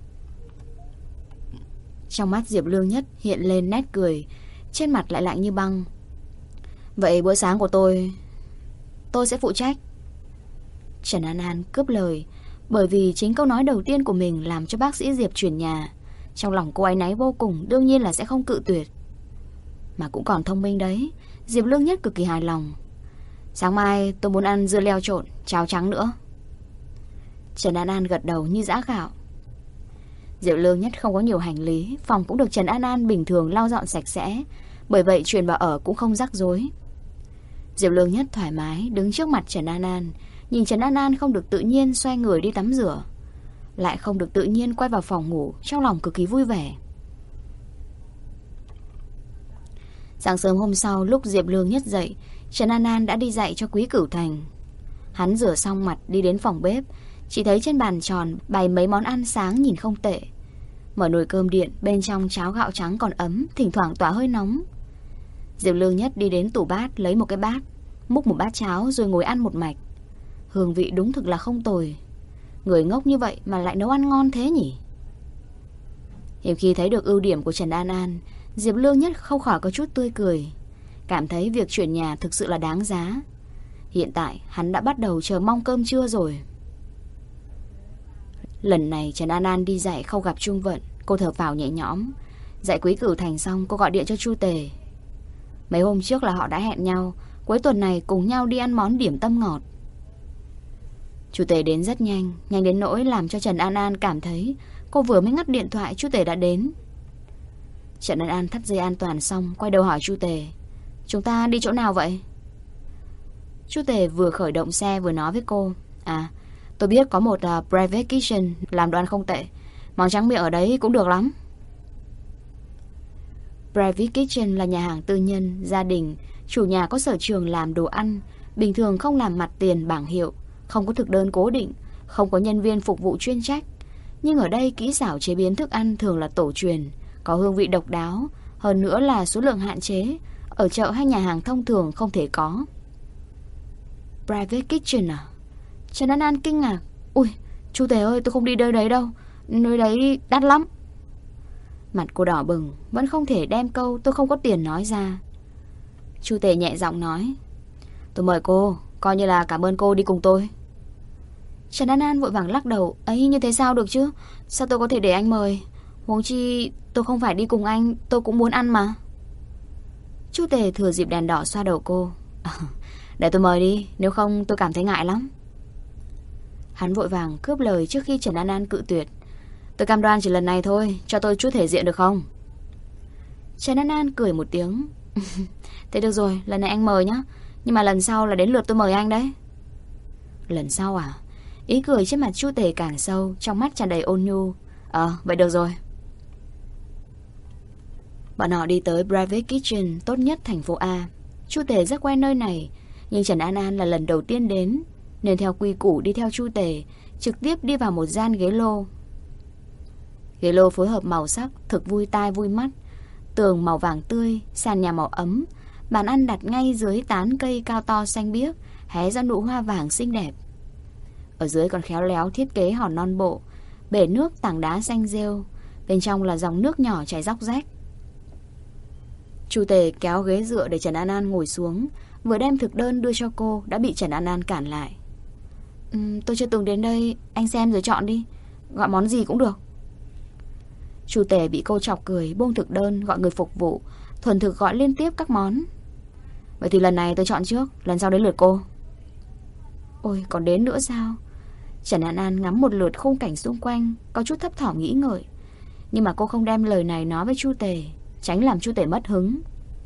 Trong mắt Diệp Lương Nhất hiện lên nét cười, trên mặt lại lạnh như băng. Vậy bữa sáng của tôi sẽ phụ trách. Trần An An cướp lời, Bởi vì chính câu nói đầu tiên của mình làm cho bác sĩ Diệp chuyển nhà. Trong lòng cô áy náy vô cùng, đương nhiên là sẽ không cự tuyệt. Mà cũng còn thông minh đấy. Diệp Lương Nhất cực kỳ hài lòng. Sáng mai tôi muốn ăn dưa leo trộn, cháo trắng nữa. Trần An An gật đầu như giã gạo. Diệp Lương Nhất không có nhiều hành lý, phòng cũng được Trần An An bình thường lau dọn sạch sẽ, bởi vậy chuyển vào ở cũng không rắc rối. Diệp Lương Nhất thoải mái đứng trước mặt Trần An An, nhìn Trần An An không được tự nhiên xoay người đi tắm rửa, lại không được tự nhiên quay vào phòng ngủ, trong lòng cực kỳ vui vẻ. Sáng sớm hôm sau, lúc Diệp Lương Nhất dậy, Trần An An đã đi dạy cho Quý Cửu Thành. Hắn rửa xong mặt đi đến phòng bếp, chỉ thấy trên bàn tròn bày mấy món ăn sáng nhìn không tệ. Mở nồi cơm điện, bên trong cháo gạo trắng còn ấm, thỉnh thoảng tỏa hơi nóng. Diệp Lương Nhất đi đến tủ bát lấy một cái bát, múc một bát cháo rồi ngồi ăn một mạch. Hương vị đúng thực là không tồi. Người ngốc như vậy mà lại nấu ăn ngon thế nhỉ? Hiếm khi thấy được ưu điểm của Trần An An, Diệp Lương Nhất không khỏi có chút tươi cười, cảm thấy việc chuyển nhà thực sự là đáng giá. Hiện tại hắn đã bắt đầu chờ mong cơm trưa rồi. Lần này Trần An An đi dạy không gặp Trung Vận, cô thở phào nhẹ nhõm. Dạy Quý Cửu Thành xong, cô gọi điện cho Chu Tề. Mấy hôm trước là họ đã hẹn nhau cuối tuần này cùng nhau đi ăn món điểm tâm ngọt. Chu Tề đến rất nhanh, nhanh đến nỗi làm cho Trần An An cảm thấy cô vừa mới ngắt điện thoại Chu Tề đã đến. Trần An An thắt dây an toàn xong, quay đầu hỏi Chu Tề: chúng ta đi chỗ nào vậy? Chu Tề vừa khởi động xe vừa nói với cô: à, tôi biết có một private kitchen làm đồ ăn không tệ, món tráng miệng ở đấy cũng được lắm. Private kitchen là nhà hàng tư nhân, gia đình, chủ nhà có sở trường làm đồ ăn, bình thường không làm mặt tiền bảng hiệu, không có thực đơn cố định, không có nhân viên phục vụ chuyên trách. Nhưng ở đây kỹ xảo chế biến thức ăn thường là tổ truyền, có hương vị độc đáo, hơn nữa là số lượng hạn chế, ở chợ hay nhà hàng thông thường không thể có. Private kitchen à? Trần An An kinh ngạc: ui, Chu Tề ơi, tôi không đi nơi đấy đâu, nơi đấy đắt lắm. Mặt cô đỏ bừng, vẫn không thể đem câu tôi không có tiền nói ra. Chu Tề nhẹ giọng nói: tôi mời cô, coi như là cảm ơn cô đi cùng tôi. Trần An An vội vàng lắc đầu: ấy, như thế sao được chứ, sao tôi có thể để anh mời, huống chi tôi không phải đi cùng anh, tôi cũng muốn ăn mà. Chu Tề thừa dịp đèn đỏ xoa đầu cô: để tôi mời đi, nếu không tôi cảm thấy ngại lắm. Hắn vội vàng cướp lời trước khi Trần An An cự tuyệt: tôi cam đoan chỉ lần này thôi, cho tôi chút thể diện được không? Trần An An cười một tiếng: thế được rồi, lần này anh mời nhá, nhưng mà lần sau là đến lượt tôi mời anh đấy. Lần sau à? Ý cười trên mặt Chu Tề càng sâu, trong mắt tràn đầy ôn nhu. Vậy được rồi. Bọn họ đi tới private kitchen tốt nhất thành phố A. Chu Tề rất quen nơi này, nhưng Trần An An là lần đầu tiên đến, nên theo quy củ đi theo Chu Tề, trực tiếp đi vào một gian ghế lô. Ghế lô phối hợp màu sắc thực vui tai vui mắt, tường màu vàng tươi, sàn nhà màu ấm, bàn ăn đặt ngay dưới tán cây cao to xanh biếc, hé ra nụ hoa vàng xinh đẹp. Ở dưới còn khéo léo thiết kế hòn non bộ, bể nước tảng đá xanh rêu, bên trong là dòng nước nhỏ chảy róc rách. Chu Tề kéo ghế dựa để Trần An An ngồi xuống, vừa đem thực đơn đưa cho cô đã bị Trần An An cản lại. Tôi chưa từng đến đây, anh xem rồi chọn đi, gọi món gì cũng được. Chu Tề bị cô chọc cười, buông thực đơn gọi người phục vụ, thuần thực gọi liên tiếp các món. Vậy thì lần này tôi chọn trước, lần sau đến lượt cô. Ôi, còn đến nữa sao? Trần An An ngắm một lượt khung cảnh xung quanh, có chút thấp thỏm nghĩ ngợi. Nhưng mà cô không đem lời này nói với Chu Tề, tránh làm Chu Tề mất hứng.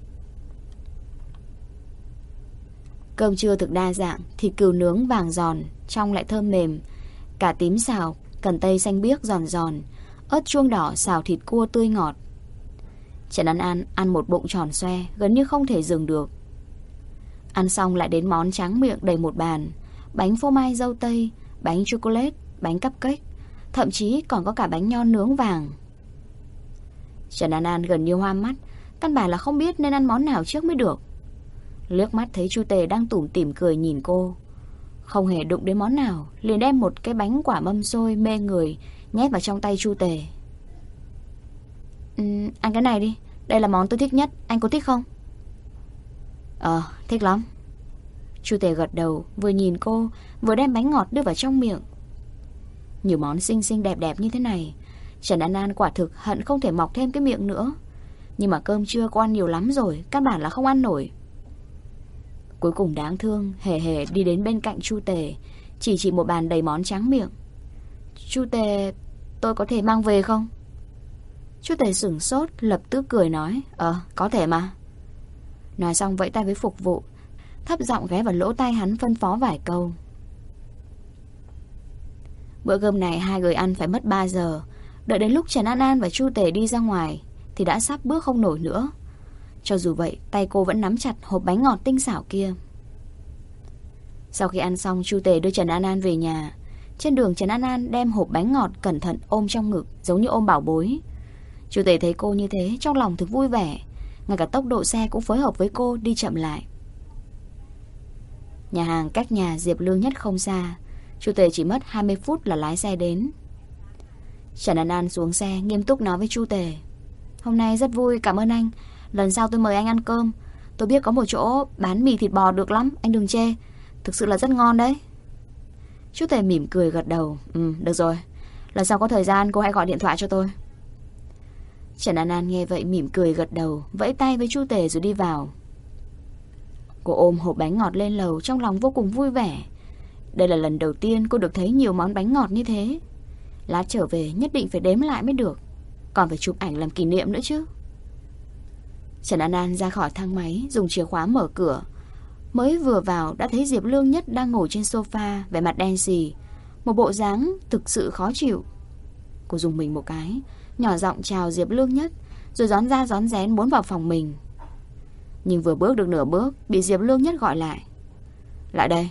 Cơm trưa thực đa dạng, thịt cừu nướng vàng giòn, trong lại thơm mềm, cà tím xào, cần tây xanh biếc giòn giòn, ớt chuông đỏ xào thịt cua tươi ngọt. Trần An An ăn một bụng tròn xoe, gần như không thể dừng được. Ăn xong lại đến món tráng miệng đầy một bàn, bánh phô mai dâu tây, bánh chocolate, bánh cupcake, thậm chí còn có cả bánh nho nướng vàng. Trần An An gần như hoa mắt, căn bản là không biết nên ăn món nào trước mới được. Liếc mắt thấy Chu Tề đang tủm tỉm cười nhìn cô, không hề đụng đến món nào, liền đem một cái bánh quả mâm xôi mê người nhét vào trong tay Chu Tề. Ăn cái này đi, đây là món tôi thích nhất, anh có thích không? Thích lắm. Chu Tề gật đầu, vừa nhìn cô vừa đem bánh ngọt đưa vào trong miệng. Nhiều món xinh xinh đẹp đẹp như thế này, Trần An An quả thực hận không thể mọc thêm cái miệng nữa. Nhưng mà cơm trưa cô ăn nhiều lắm rồi, căn bản là không ăn nổi. Cuối cùng đáng thương, hề hề đi đến bên cạnh Chu Tề, chỉ một bàn đầy món tráng miệng. Chu Tề, tôi có thể mang về không? Chu Tề sửng sốt, lập tức cười nói, có thể mà. Nói xong vẫy tay với phục vụ, thấp giọng ghé vào lỗ tai hắn phân phó vài câu. Bữa cơm này hai người ăn phải mất 3 giờ. Đợi đến lúc Trần An An và Chu Tề đi ra ngoài thì đã sắp bước không nổi nữa. Cho dù vậy, tay cô vẫn nắm chặt hộp bánh ngọt tinh xảo kia. Sau khi ăn xong, Chu Tề đưa Trần An An về nhà. Trên đường, Trần An An đem hộp bánh ngọt cẩn thận ôm trong ngực, giống như ôm bảo bối. Chu Tề thấy cô như thế, trong lòng thực vui vẻ. Ngay cả tốc độ xe cũng phối hợp với cô đi chậm lại. Nhà hàng cách nhà Diệp Lương Nhất không xa. Chu Tề chỉ mất 20 phút là lái xe đến. Trần An An xuống xe nghiêm túc nói với Chu Tề, hôm nay rất vui, cảm ơn anh. Lần sau tôi mời anh ăn cơm. Tôi biết có một chỗ bán mì thịt bò được lắm, anh đừng chê. Thực sự là rất ngon đấy. Chu Tề mỉm cười gật đầu. Được rồi, lần sau có thời gian cô hãy gọi điện thoại cho tôi. Trần An An nghe vậy mỉm cười gật đầu, vẫy tay với Chu Tề rồi đi vào. Cô ôm hộp bánh ngọt lên lầu, trong lòng vô cùng vui vẻ. Đây là lần đầu tiên cô được thấy nhiều món bánh ngọt như thế. Lát trở về nhất định phải đếm lại mới được. Còn phải chụp ảnh làm kỷ niệm nữa chứ. Trần An An ra khỏi thang máy, dùng chìa khóa mở cửa. Mới vừa vào đã thấy Diệp Lương Nhất đang ngồi trên sofa, vẻ mặt đen xì, một bộ dáng thực sự khó chịu. Cô dùng mình một cái, nhỏ giọng chào Diệp Lương Nhất, rồi rón ra rón rén muốn vào phòng mình. Nhưng vừa bước được nửa bước, bị Diệp Lương Nhất gọi lại. Lại đây.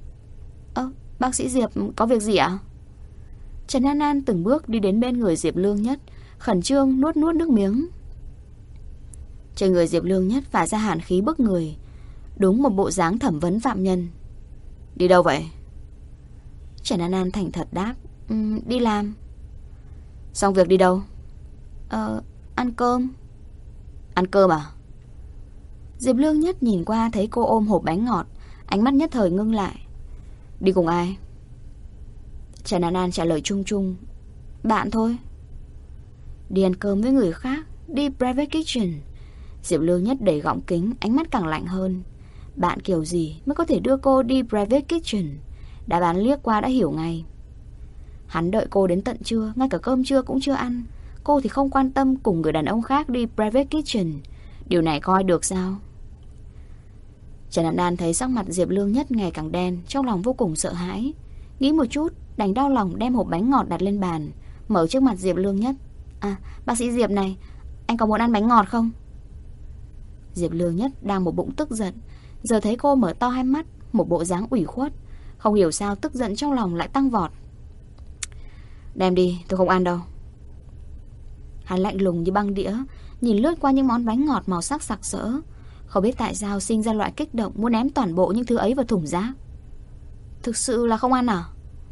Bác sĩ Diệp, có việc gì ạ? Trần An An từng bước đi đến bên người Diệp Lương Nhất, khẩn trương nuốt nước miếng. Trên người Diệp Lương Nhất phả ra hàn khí bức người, đúng một bộ dáng thẩm vấn phạm nhân. Đi đâu vậy? Trần An An thành thật đáp, đi làm. Xong việc đi đâu? Ăn cơm. Ăn cơm à? Diệp Lương Nhất nhìn qua thấy cô ôm hộp bánh ngọt, ánh mắt nhất thời ngưng lại. Đi cùng ai? Trần An An trả lời chung chung, bạn thôi. Đi ăn cơm với người khác, đi private kitchen. Diệp Lương Nhất đẩy gọng kính, ánh mắt càng lạnh hơn. Bạn kiểu gì mới có thể đưa cô đi private kitchen? Đã bán liếc qua đã hiểu ngay. Hắn đợi cô đến tận trưa, ngay cả cơm trưa cũng chưa ăn. Cô thì không quan tâm cùng người đàn ông khác đi private kitchen. Điều này coi được sao? Trần An An thấy sắc mặt Diệp Lương Nhất ngày càng đen, trong lòng vô cùng sợ hãi. Nghĩ một chút, đành đau lòng đem hộp bánh ngọt đặt lên bàn, mở trước mặt Diệp Lương Nhất. Bác sĩ Diệp này, anh có muốn ăn bánh ngọt không? Diệp Lương Nhất đang một bụng tức giận, giờ thấy cô mở to hai mắt, một bộ dáng ủy khuất, không hiểu sao tức giận trong lòng lại tăng vọt. Đem đi, tôi không ăn đâu. Hắn lạnh lùng như băng đĩa, nhìn lướt qua những món bánh ngọt màu sắc sặc sỡ, không biết tại sao sinh ra loại kích động muốn ném toàn bộ những thứ ấy vào thùng rác. Thực sự là không ăn à?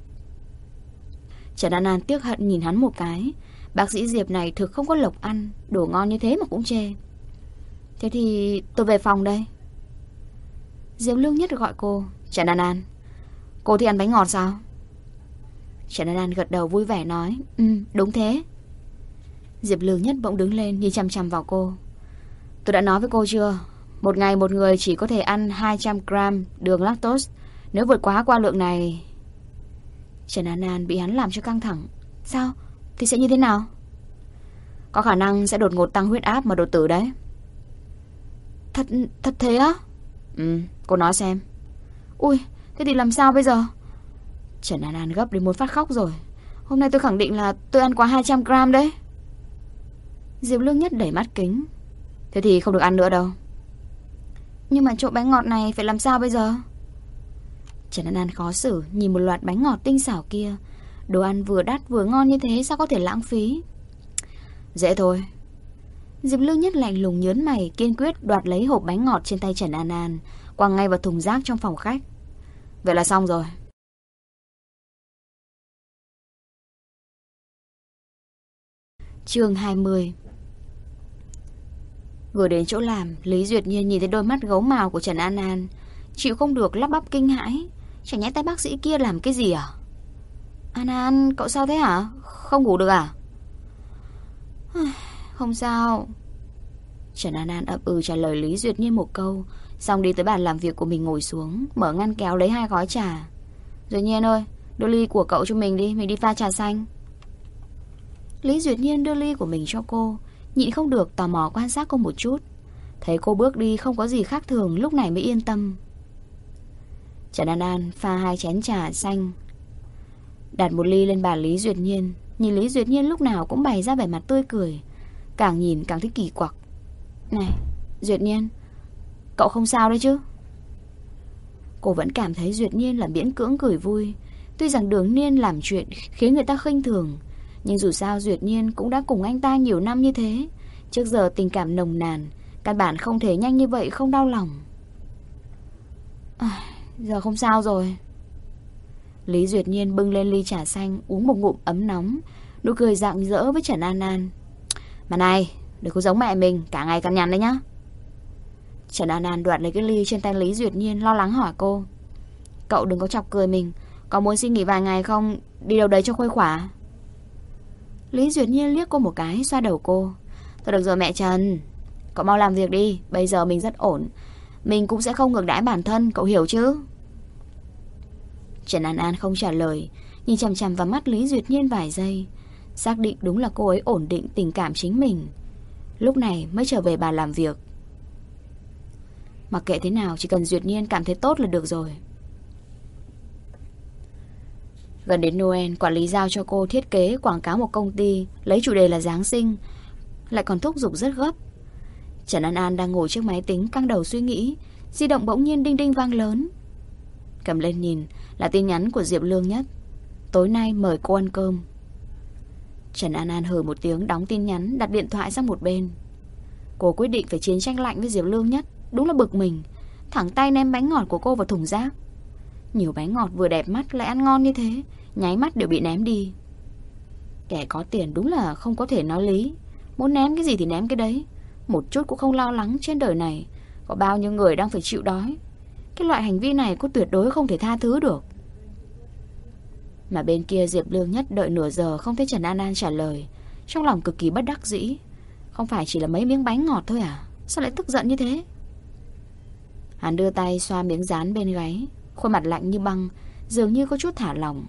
Trần An An tiếc hận nhìn hắn một cái. Bác sĩ Diệp này thực không có lộc ăn, đồ ngon như thế mà cũng chê. Thế thì tôi về phòng đây. Diệp Lương Nhất gọi cô. Trần An An, cô thì ăn bánh ngọt sao? Trần An An gật đầu vui vẻ nói, đúng thế. Diệp Lương Nhất bỗng đứng lên nhìn chằm chằm vào cô. Tôi đã nói với cô chưa, một ngày một người chỉ có thể ăn 200 gram đường lactose. Nếu vượt quá qua lượng này... Trần An An bị hắn làm cho căng thẳng. Sao? Thì sẽ như thế nào? Có khả năng sẽ đột ngột tăng huyết áp mà đột tử đấy. Thật thế á? Cô nói xem. Ui, thế thì làm sao bây giờ? Trần An An gấp đến muốn phát khóc rồi. Hôm nay tôi khẳng định là tôi ăn quá 200 gram đấy. Diệp Lương Nhất đẩy mắt kính. Thế thì không được ăn nữa đâu. Nhưng mà chỗ bánh ngọt này phải làm sao bây giờ? Trần An An khó xử nhìn một loạt bánh ngọt tinh xảo kia. Đồ ăn vừa đắt vừa ngon như thế sao có thể lãng phí? Dễ thôi. Diệp Lương Nhất lạnh lùng nhớn mày, kiên quyết đoạt lấy hộp bánh ngọt trên tay Trần An An, quăng ngay vào thùng rác trong phòng khách. Vậy là xong rồi. Chương 20. Vừa đến chỗ làm, Lý Duyệt Nhiên nhìn thấy đôi mắt gấu mào của Trần An An, chịu không được lắp bắp kinh hãi. Chẳng nhẽ tay bác sĩ kia làm cái gì à? An An, cậu sao thế hả? Không ngủ được à? Không sao. Trần An An ậm ừ trả lời Lý Duyệt Nhiên một câu, xong đi tới bàn làm việc của mình ngồi xuống, mở ngăn kéo lấy 2 gói trà. Duyệt Nhiên ơi, đưa ly của cậu cho mình đi, mình đi pha trà xanh. Lý Duyệt Nhiên đưa ly của mình cho cô, nhịn không được tò mò quan sát cô một chút. Thấy cô bước đi không có gì khác thường, lúc này mới yên tâm. Trần An An pha 2 chén trà xanh, đặt một ly lên bàn Lý Duyệt Nhiên. Nhìn Lý Duyệt Nhiên lúc nào cũng bày ra vẻ mặt tươi cười, càng nhìn càng thấy kỳ quặc. Này, Duyệt Nhiên, cậu không sao đấy chứ? Cô vẫn cảm thấy Duyệt Nhiên là miễn cưỡng cười vui. Tuy rằng Đường Niên làm chuyện khiến người ta khinh thường, nhưng dù sao Duyệt Nhiên cũng đã cùng anh ta nhiều năm như thế. Trước giờ tình cảm nồng nàn, căn bản không thể nhanh như vậy không đau lòng. Giờ không sao rồi. Lý Duyệt Nhiên bưng lên ly trà xanh, uống một ngụm ấm nóng, nụ cười rạng rỡ với Trần An An. Mà này, đừng có giống mẹ mình, cả ngày cằn nhằn đấy nhá. Trần An An đoạt lấy cái ly trên tay Lý Duyệt Nhiên, lo lắng hỏi cô. Cậu đừng có chọc cười mình, có muốn xin nghỉ vài ngày không? Đi đâu đấy cho khuây khỏa. Lý Duyệt Nhiên liếc cô một cái, xoa đầu cô. Thôi được rồi mẹ Trần, cậu mau làm việc đi, bây giờ mình rất ổn. Mình cũng sẽ không ngược đãi bản thân, cậu hiểu chứ? Trần An An không trả lời, nhìn chằm chằm vào mắt Lý Duyệt Nhiên vài giây, xác định đúng là cô ấy ổn định tình cảm chính mình, lúc này mới trở về bàn làm việc. Mặc kệ thế nào, chỉ cần Duyệt Nhiên cảm thấy tốt là được rồi. Gần đến Noel, quản lý giao cho cô thiết kế quảng cáo một công ty lấy chủ đề là Giáng sinh, lại còn thúc giục rất gấp. Trần An An đang ngồi trước máy tính căng đầu suy nghĩ, di động bỗng nhiên đinh đinh vang lớn. Cầm lên nhìn là tin nhắn của Diệp Lương Nhất. Tối nay mời cô ăn cơm. Trần An An hừ một tiếng, đóng tin nhắn, đặt điện thoại sang một bên. Cô quyết định phải chiến tranh lạnh với Diệp Lương Nhất. Đúng là bực mình, thẳng tay ném bánh ngọt của cô vào thùng rác. Nhiều bánh ngọt vừa đẹp mắt lại ăn ngon như thế, nháy mắt đều bị ném đi. Kẻ có tiền đúng là không có thể nói lý, muốn ném cái gì thì ném cái đấy, một chút cũng không lo lắng trên đời này có bao nhiêu người đang phải chịu đói. Cái loại hành vi này cô tuyệt đối không thể tha thứ được. Mà bên kia Diệp Lương Nhất đợi nửa giờ không thấy Trần An An trả lời, trong lòng cực kỳ bất đắc dĩ. Không phải chỉ là mấy miếng bánh ngọt thôi à, sao lại tức giận như thế? Hắn đưa tay xoa miếng dán bên gáy, khuôn mặt lạnh như băng, dường như có chút thả lỏng.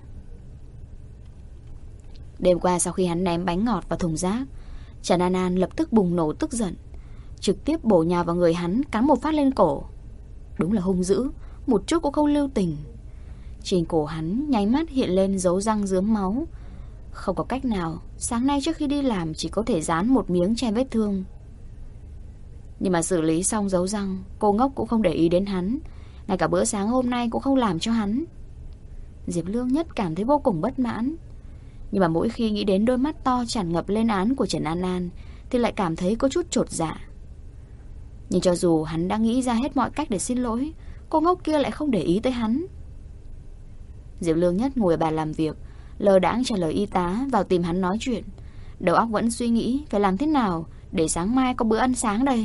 Đêm qua sau khi hắn ném bánh ngọt vào thùng rác, Trần An An lập tức bùng nổ tức giận, trực tiếp bổ nhào vào người hắn, cắn một phát lên cổ. Đúng là hung dữ, một chút cũng không lưu tình. Trên cổ hắn nháy mắt hiện lên dấu răng rướm máu. Không có cách nào, sáng nay trước khi đi làm chỉ có thể dán một miếng che vết thương. Nhưng mà xử lý xong dấu răng, cô ngốc cũng không để ý đến hắn, ngay cả bữa sáng hôm nay cũng không làm cho hắn. Diệp Lương Nhất cảm thấy vô cùng bất mãn. Nhưng mà mỗi khi nghĩ đến đôi mắt to tràn ngập lên án của Trần An An thì lại cảm thấy có chút chột dạ. Nhưng cho dù hắn đã nghĩ ra hết mọi cách để xin lỗi, cô ngốc kia lại không để ý tới hắn. Diệp Lương Nhất ngồi ở bàn làm việc, lơ đãng trả lời y tá vào tìm hắn nói chuyện. Đầu óc vẫn suy nghĩ phải làm thế nào để sáng mai có bữa ăn sáng đây.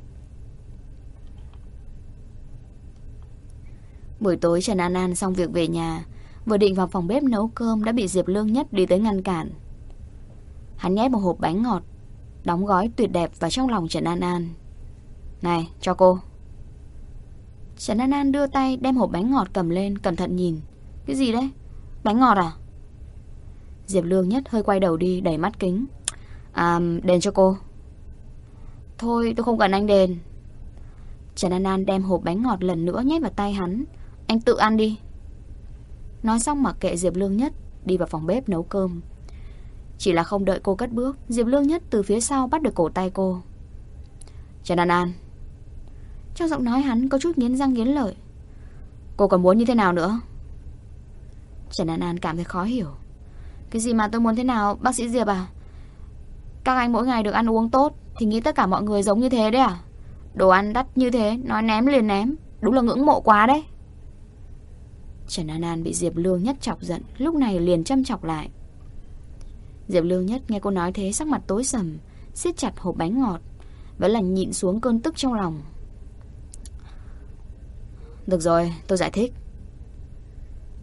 Buổi tối Trần An An xong việc về nhà, vừa định vào phòng bếp nấu cơm đã bị Diệp Lương Nhất đi tới ngăn cản. Hắn nhét một hộp bánh ngọt đóng gói tuyệt đẹp vào trong lòng Trần An An. Này, cho cô. Trần An An đưa tay đem hộp bánh ngọt cầm lên, cẩn thận nhìn. Cái gì đấy? Bánh ngọt à? Diệp Lương Nhất hơi quay đầu đi, đẩy mắt kính. Đền cho cô. Thôi tôi không cần anh đền. Trần An An đem hộp bánh ngọt lần nữa nhét vào tay hắn. Anh tự ăn đi. Nói xong mặc kệ Diệp Lương Nhất, đi vào phòng bếp nấu cơm. Chỉ là không đợi cô cất bước, Diệp Lương Nhất từ phía sau bắt được cổ tay cô. Trần An An. Trong giọng nói hắn có chút nghiến răng nghiến lợi. Cô còn muốn như thế nào nữa? Trần An An cảm thấy khó hiểu. Cái gì mà tôi muốn thế nào, bác sĩ Diệp à? Các anh mỗi ngày được ăn uống tốt thì nghĩ tất cả mọi người giống như thế đấy à? Đồ ăn đắt như thế, nói ném liền ném, đúng là ngưỡng mộ quá đấy. Trần An An bị Diệp Lương Nhất chọc giận, lúc này liền châm chọc lại. Diệp Lương Nhất nghe cô nói thế sắc mặt tối sầm, siết chặt hộp bánh ngọt, vẫn là nhịn xuống cơn tức trong lòng. Được rồi, tôi giải thích.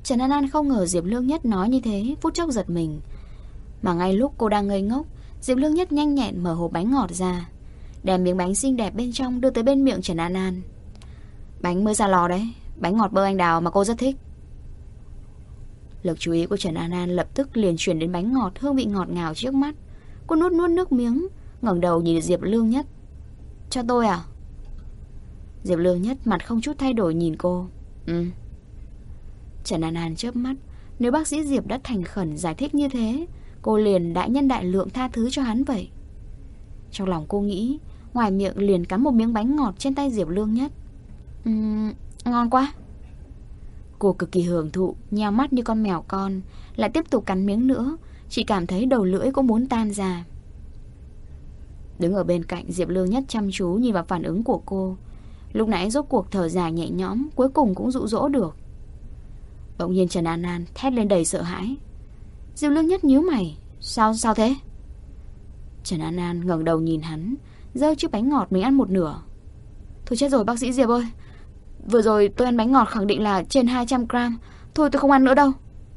Trần An An không ngờ Diệp Lương Nhất nói như thế, phút chốc giật mình. Mà ngay lúc cô đang ngây ngốc, Diệp Lương Nhất nhanh nhẹn mở hộp bánh ngọt ra, đem miếng bánh xinh đẹp bên trong đưa tới bên miệng Trần An An. Bánh mới ra lò đấy, bánh ngọt bơ anh đào mà cô rất thích. Lực chú ý của Trần An An lập tức liền chuyển đến bánh ngọt hương vị ngọt ngào trước mắt. Cô nuốt nước miếng, ngẩng đầu nhìn Diệp Lương Nhất. Cho tôi à? Diệp Lương Nhất mặt không chút thay đổi nhìn cô. Trần An An chớp mắt. Nếu bác sĩ Diệp đã thành khẩn giải thích như thế, cô liền đại nhân đại lượng tha thứ cho hắn vậy. Trong lòng cô nghĩ, ngoài miệng liền cắn một miếng bánh ngọt trên tay Diệp Lương Nhất. Ngon quá. Cô cực kỳ hưởng thụ, nheo mắt như con mèo con, lại tiếp tục cắn miếng nữa. Chỉ cảm thấy đầu lưỡi cũng muốn tan ra. Đứng ở bên cạnh, Diệp Lương Nhất chăm chú nhìn vào phản ứng của cô. Lúc nãy rốt cuộc thở dài nhẹ nhõm, cuối cùng cũng dụ dỗ được. Bỗng nhiên Trần An An thét lên đầy sợ hãi. Diệp Lương Nhất nhíu mày. Sao thế? Trần An An ngẩng đầu nhìn hắn, giơ chiếc bánh ngọt mình ăn một nửa. Thôi chết rồi bác sĩ Diệp ơi, vừa rồi tôi ăn bánh ngọt khẳng định là trên 200 gram. Thôi tôi không ăn nữa đâu.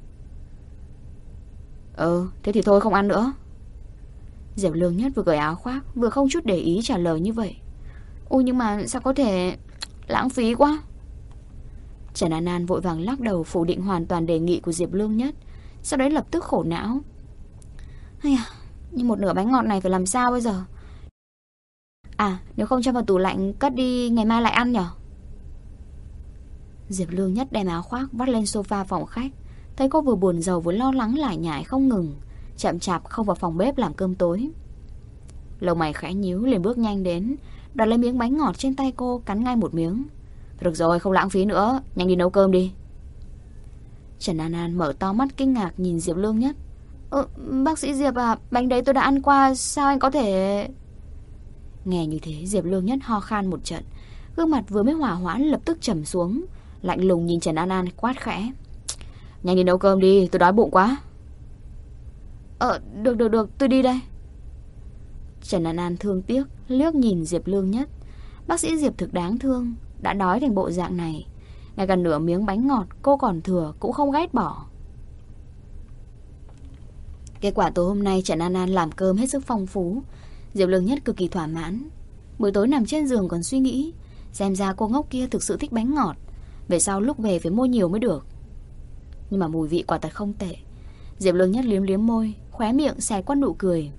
Thế thì thôi không ăn nữa. Diệp Lương Nhất vừa cởi áo khoác, vừa không chút để ý trả lời như vậy. Ôi nhưng mà sao có thể, lãng phí quá. Trần An An vội vàng lắc đầu phủ định hoàn toàn đề nghị của Diệp Lương Nhất. Sau đấy lập tức khổ não. Nhưng một nửa bánh ngọt này phải làm sao bây giờ? Nếu không cho vào tủ lạnh cất đi, ngày mai lại ăn nhở? Diệp Lương Nhất đem áo khoác vắt lên sofa phòng khách. Thấy cô vừa buồn rầu vừa lo lắng lải nhải không ngừng, chậm chạp không vào phòng bếp làm cơm tối. Lông mày khẽ nhíu liền bước nhanh đến, đoạt lấy miếng bánh ngọt trên tay cô, cắn ngay một miếng. Được rồi, không lãng phí nữa, nhanh đi nấu cơm đi. Trần An An mở to mắt kinh ngạc nhìn Diệp Lương Nhất. Bác sĩ Diệp à, bánh đấy tôi đã ăn qua, sao anh có thể... Nghe như thế, Diệp Lương Nhất ho khan một trận, gương mặt vừa mới hỏa hoãn lập tức trầm xuống, lạnh lùng nhìn Trần An An quát khẽ. Nhanh đi nấu cơm đi, tôi đói bụng quá. Được, tôi đi đây. Trần An An thương tiếc liếc nhìn Diệp Lương Nhất. Bác sĩ Diệp thực đáng thương, đã đói thành bộ dạng này, ngay cả nửa miếng bánh ngọt cô còn thừa cũng không ghét bỏ. Kết quả tối hôm nay Trần An An làm cơm hết sức phong phú. Diệp Lương Nhất cực kỳ thỏa mãn. Buổi tối nằm trên giường còn suy nghĩ, xem ra cô ngốc kia thực sự thích bánh ngọt, về sau lúc về phải mua nhiều mới được. Nhưng mà mùi vị quả thật không tệ. Diệp Lương Nhất liếm liếm môi, khóe miệng xẹt qua nụ cười.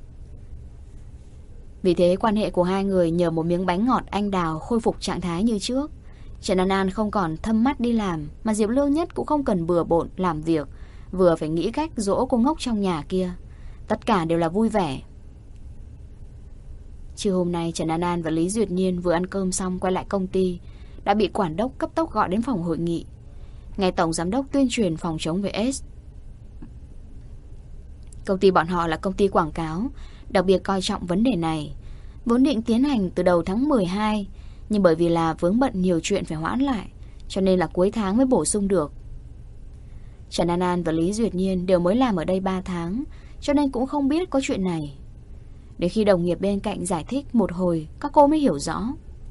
Vì thế quan hệ của hai người nhờ một miếng bánh ngọt anh đào khôi phục trạng thái như trước. Trần An An không còn thâm mắt đi làm, mà Diệp Lương Nhất cũng không cần bừa bộn làm việc, vừa phải nghĩ cách dỗ cô ngốc trong nhà kia. Tất cả đều là vui vẻ. Trưa hôm nay Trần An An và Lý Duyệt Nhiên vừa ăn cơm xong quay lại công ty, đã bị quản đốc cấp tốc gọi đến phòng hội nghị. Nghe tổng giám đốc tuyên truyền phòng chống về AIDS. Công ty bọn họ là công ty quảng cáo, đặc biệt coi trọng vấn đề này. Vốn định tiến hành từ đầu tháng 12, nhưng bởi vì là vướng bận nhiều chuyện phải hoãn lại, cho nên là cuối tháng mới bổ sung được. Trần An An và Lý Duyệt Nhiên đều mới làm ở đây 3 tháng, cho nên cũng không biết có chuyện này. Đến khi đồng nghiệp bên cạnh giải thích một hồi, các cô mới hiểu rõ.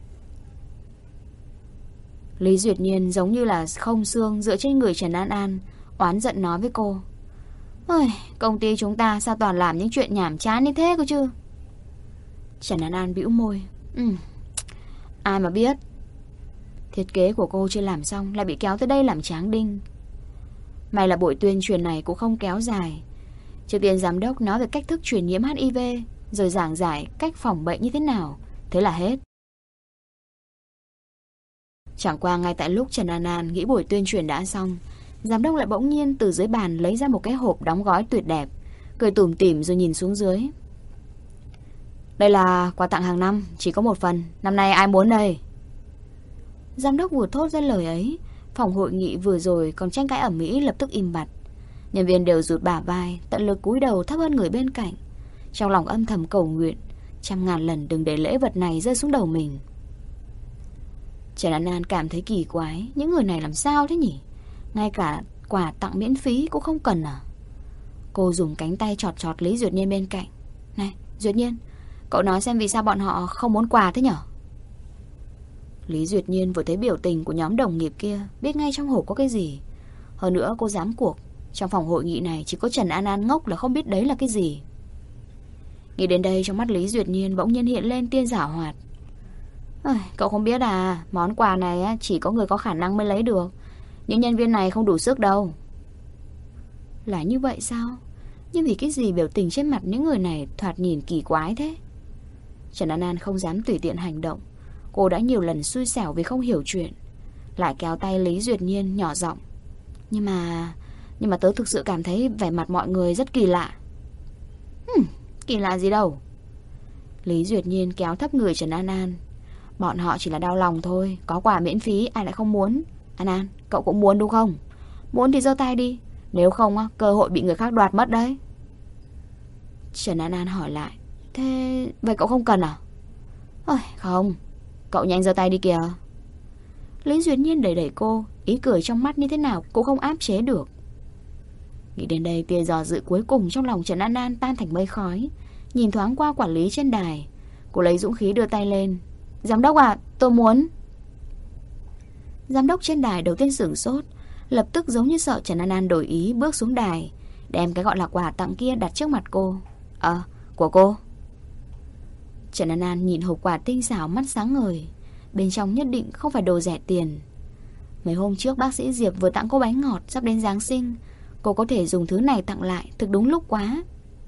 Lý Duyệt Nhiên giống như là không xương dựa trên người Trần An An, oán giận nói với cô. Ôi, công ty chúng ta sao toàn làm những chuyện nhảm chán như thế cơ chứ? Trần An An bĩu môi. Ai mà biết. Thiết kế của cô chưa làm xong lại bị kéo tới đây làm tráng đinh. May là buổi tuyên truyền này cũng không kéo dài. Trước tiên giám đốc nói về cách thức truyền nhiễm HIV, rồi giảng giải cách phòng bệnh như thế nào. Thế là hết. Chẳng qua ngay tại lúc Trần An An nghĩ buổi tuyên truyền đã xong, giám đốc lại bỗng nhiên từ dưới bàn lấy ra một cái hộp đóng gói tuyệt đẹp, cười tủm tỉm rồi nhìn xuống dưới. Đây là quà tặng hàng năm, chỉ có một phần, năm nay ai muốn đây? Giám đốc vừa thốt ra lời ấy, phòng hội nghị vừa rồi còn tranh cãi ầm ĩ lập tức im bặt. Nhân viên đều rụt bả vai, tận lực cúi đầu thấp hơn người bên cạnh, trong lòng âm thầm cầu nguyện 100.000 lần đừng để lễ vật này rơi xuống đầu mình. Trần An An cảm thấy kỳ quái, những người này làm sao thế nhỉ? Ngay cả quà tặng miễn phí cũng không cần à? Cô dùng cánh tay chọt chọt Lý Duyệt Nhiên bên cạnh. Này, Duyệt Nhiên, cậu nói xem vì sao bọn họ không muốn quà thế nhở? Lý Duyệt Nhiên vừa thấy biểu tình của nhóm đồng nghiệp kia, biết ngay trong hộp có cái gì. Hơn nữa cô dám cuộc, trong phòng hội nghị này chỉ có Trần An An ngốc là không biết đấy là cái gì. Nghĩ đến đây, trong mắt Lý Duyệt Nhiên bỗng nhiên hiện lên tia giảo hoạt. Cậu không biết à, món quà này chỉ có người có khả năng mới lấy được. Những nhân viên này không đủ sức đâu. Là như vậy sao? Nhưng vì cái gì biểu tình trên mặt những người này thoạt nhìn kỳ quái thế? Trần An An không dám tùy tiện hành động. Cô đã nhiều lần xui xẻo vì không hiểu chuyện. Lại kéo tay Lý Duyệt Nhiên nhỏ giọng. Nhưng mà tớ thực sự cảm thấy vẻ mặt mọi người rất kỳ lạ. Kỳ lạ gì đâu. Lý Duyệt Nhiên kéo thấp người Trần An An. Bọn họ chỉ là đau lòng thôi, có quà miễn phí ai lại không muốn. An An, cậu cũng muốn đúng không? Muốn thì giơ tay đi, nếu không cơ hội bị người khác đoạt mất đấy. Trần An An hỏi lại. Thế vậy cậu không cần à? Không, cậu nhanh giơ tay đi kìa. Lý Duyệt Nhiên đẩy đẩy cô, ý cười trong mắt như thế nào cũng không áp chế được. Nghĩ đến đây, tia dò dự cuối cùng trong lòng Trần An An tan thành mây khói. Nhìn thoáng qua quản lý trên đài, cô lấy dũng khí đưa tay lên. Giám đốc à, tôi muốn. Giám đốc trên đài đầu tiên sửng sốt, lập tức giống như sợ Trần An An đổi ý bước xuống đài, đem cái gọi là quà tặng kia đặt trước mặt cô. Của cô. Trần An An nhìn hộp quà tinh xảo, mắt sáng ngời. Bên trong nhất định không phải đồ rẻ tiền. Mấy hôm trước bác sĩ Diệp vừa tặng cô bánh ngọt, sắp đến Giáng sinh, cô có thể dùng thứ này tặng lại, thực đúng lúc quá.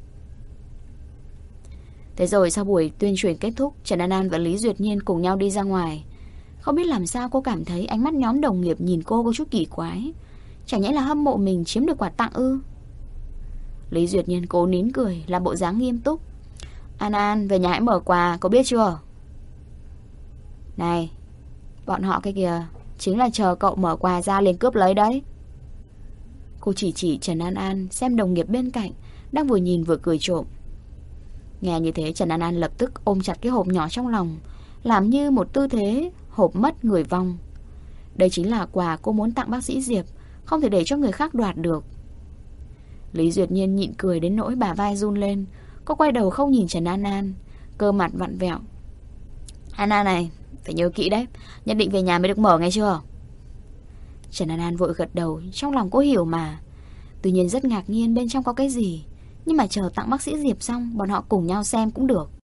Thế rồi sau buổi tuyên truyền kết thúc, Trần An An và Lý Duyệt Nhiên cùng nhau đi ra ngoài. Không biết làm sao cô cảm thấy ánh mắt nhóm đồng nghiệp nhìn cô có chút kỳ quái. Chẳng nhẽ là hâm mộ mình chiếm được quà tặng ư? Lý Duyệt Nhiên cố nín cười, làm bộ dáng nghiêm túc. An An, về nhà hãy mở quà, cậu biết chưa? Này, bọn họ cái kìa, chính là chờ cậu mở quà ra liền cướp lấy đấy. Cô chỉ Trần An An, xem đồng nghiệp bên cạnh đang vừa nhìn vừa cười trộm. Nghe như thế, Trần An An lập tức ôm chặt cái hộp nhỏ trong lòng, làm như một tư thế hộp mất người vong. Đây chính là quà cô muốn tặng bác sĩ Diệp, không thể để cho người khác đoạt được. Lý Duyệt Nhiên nhịn cười đến nỗi bả vai run lên. Cô quay đầu không nhìn Trần An An, cơ mặt vặn vẹo. An An này, phải nhớ kỹ đấy, nhất định về nhà mới được mở nghe chưa? Trần An An vội gật đầu, trong lòng cô hiểu mà. Tuy nhiên rất ngạc nhiên bên trong có cái gì, nhưng mà chờ tặng bác sĩ Diệp xong, bọn họ cùng nhau xem cũng được.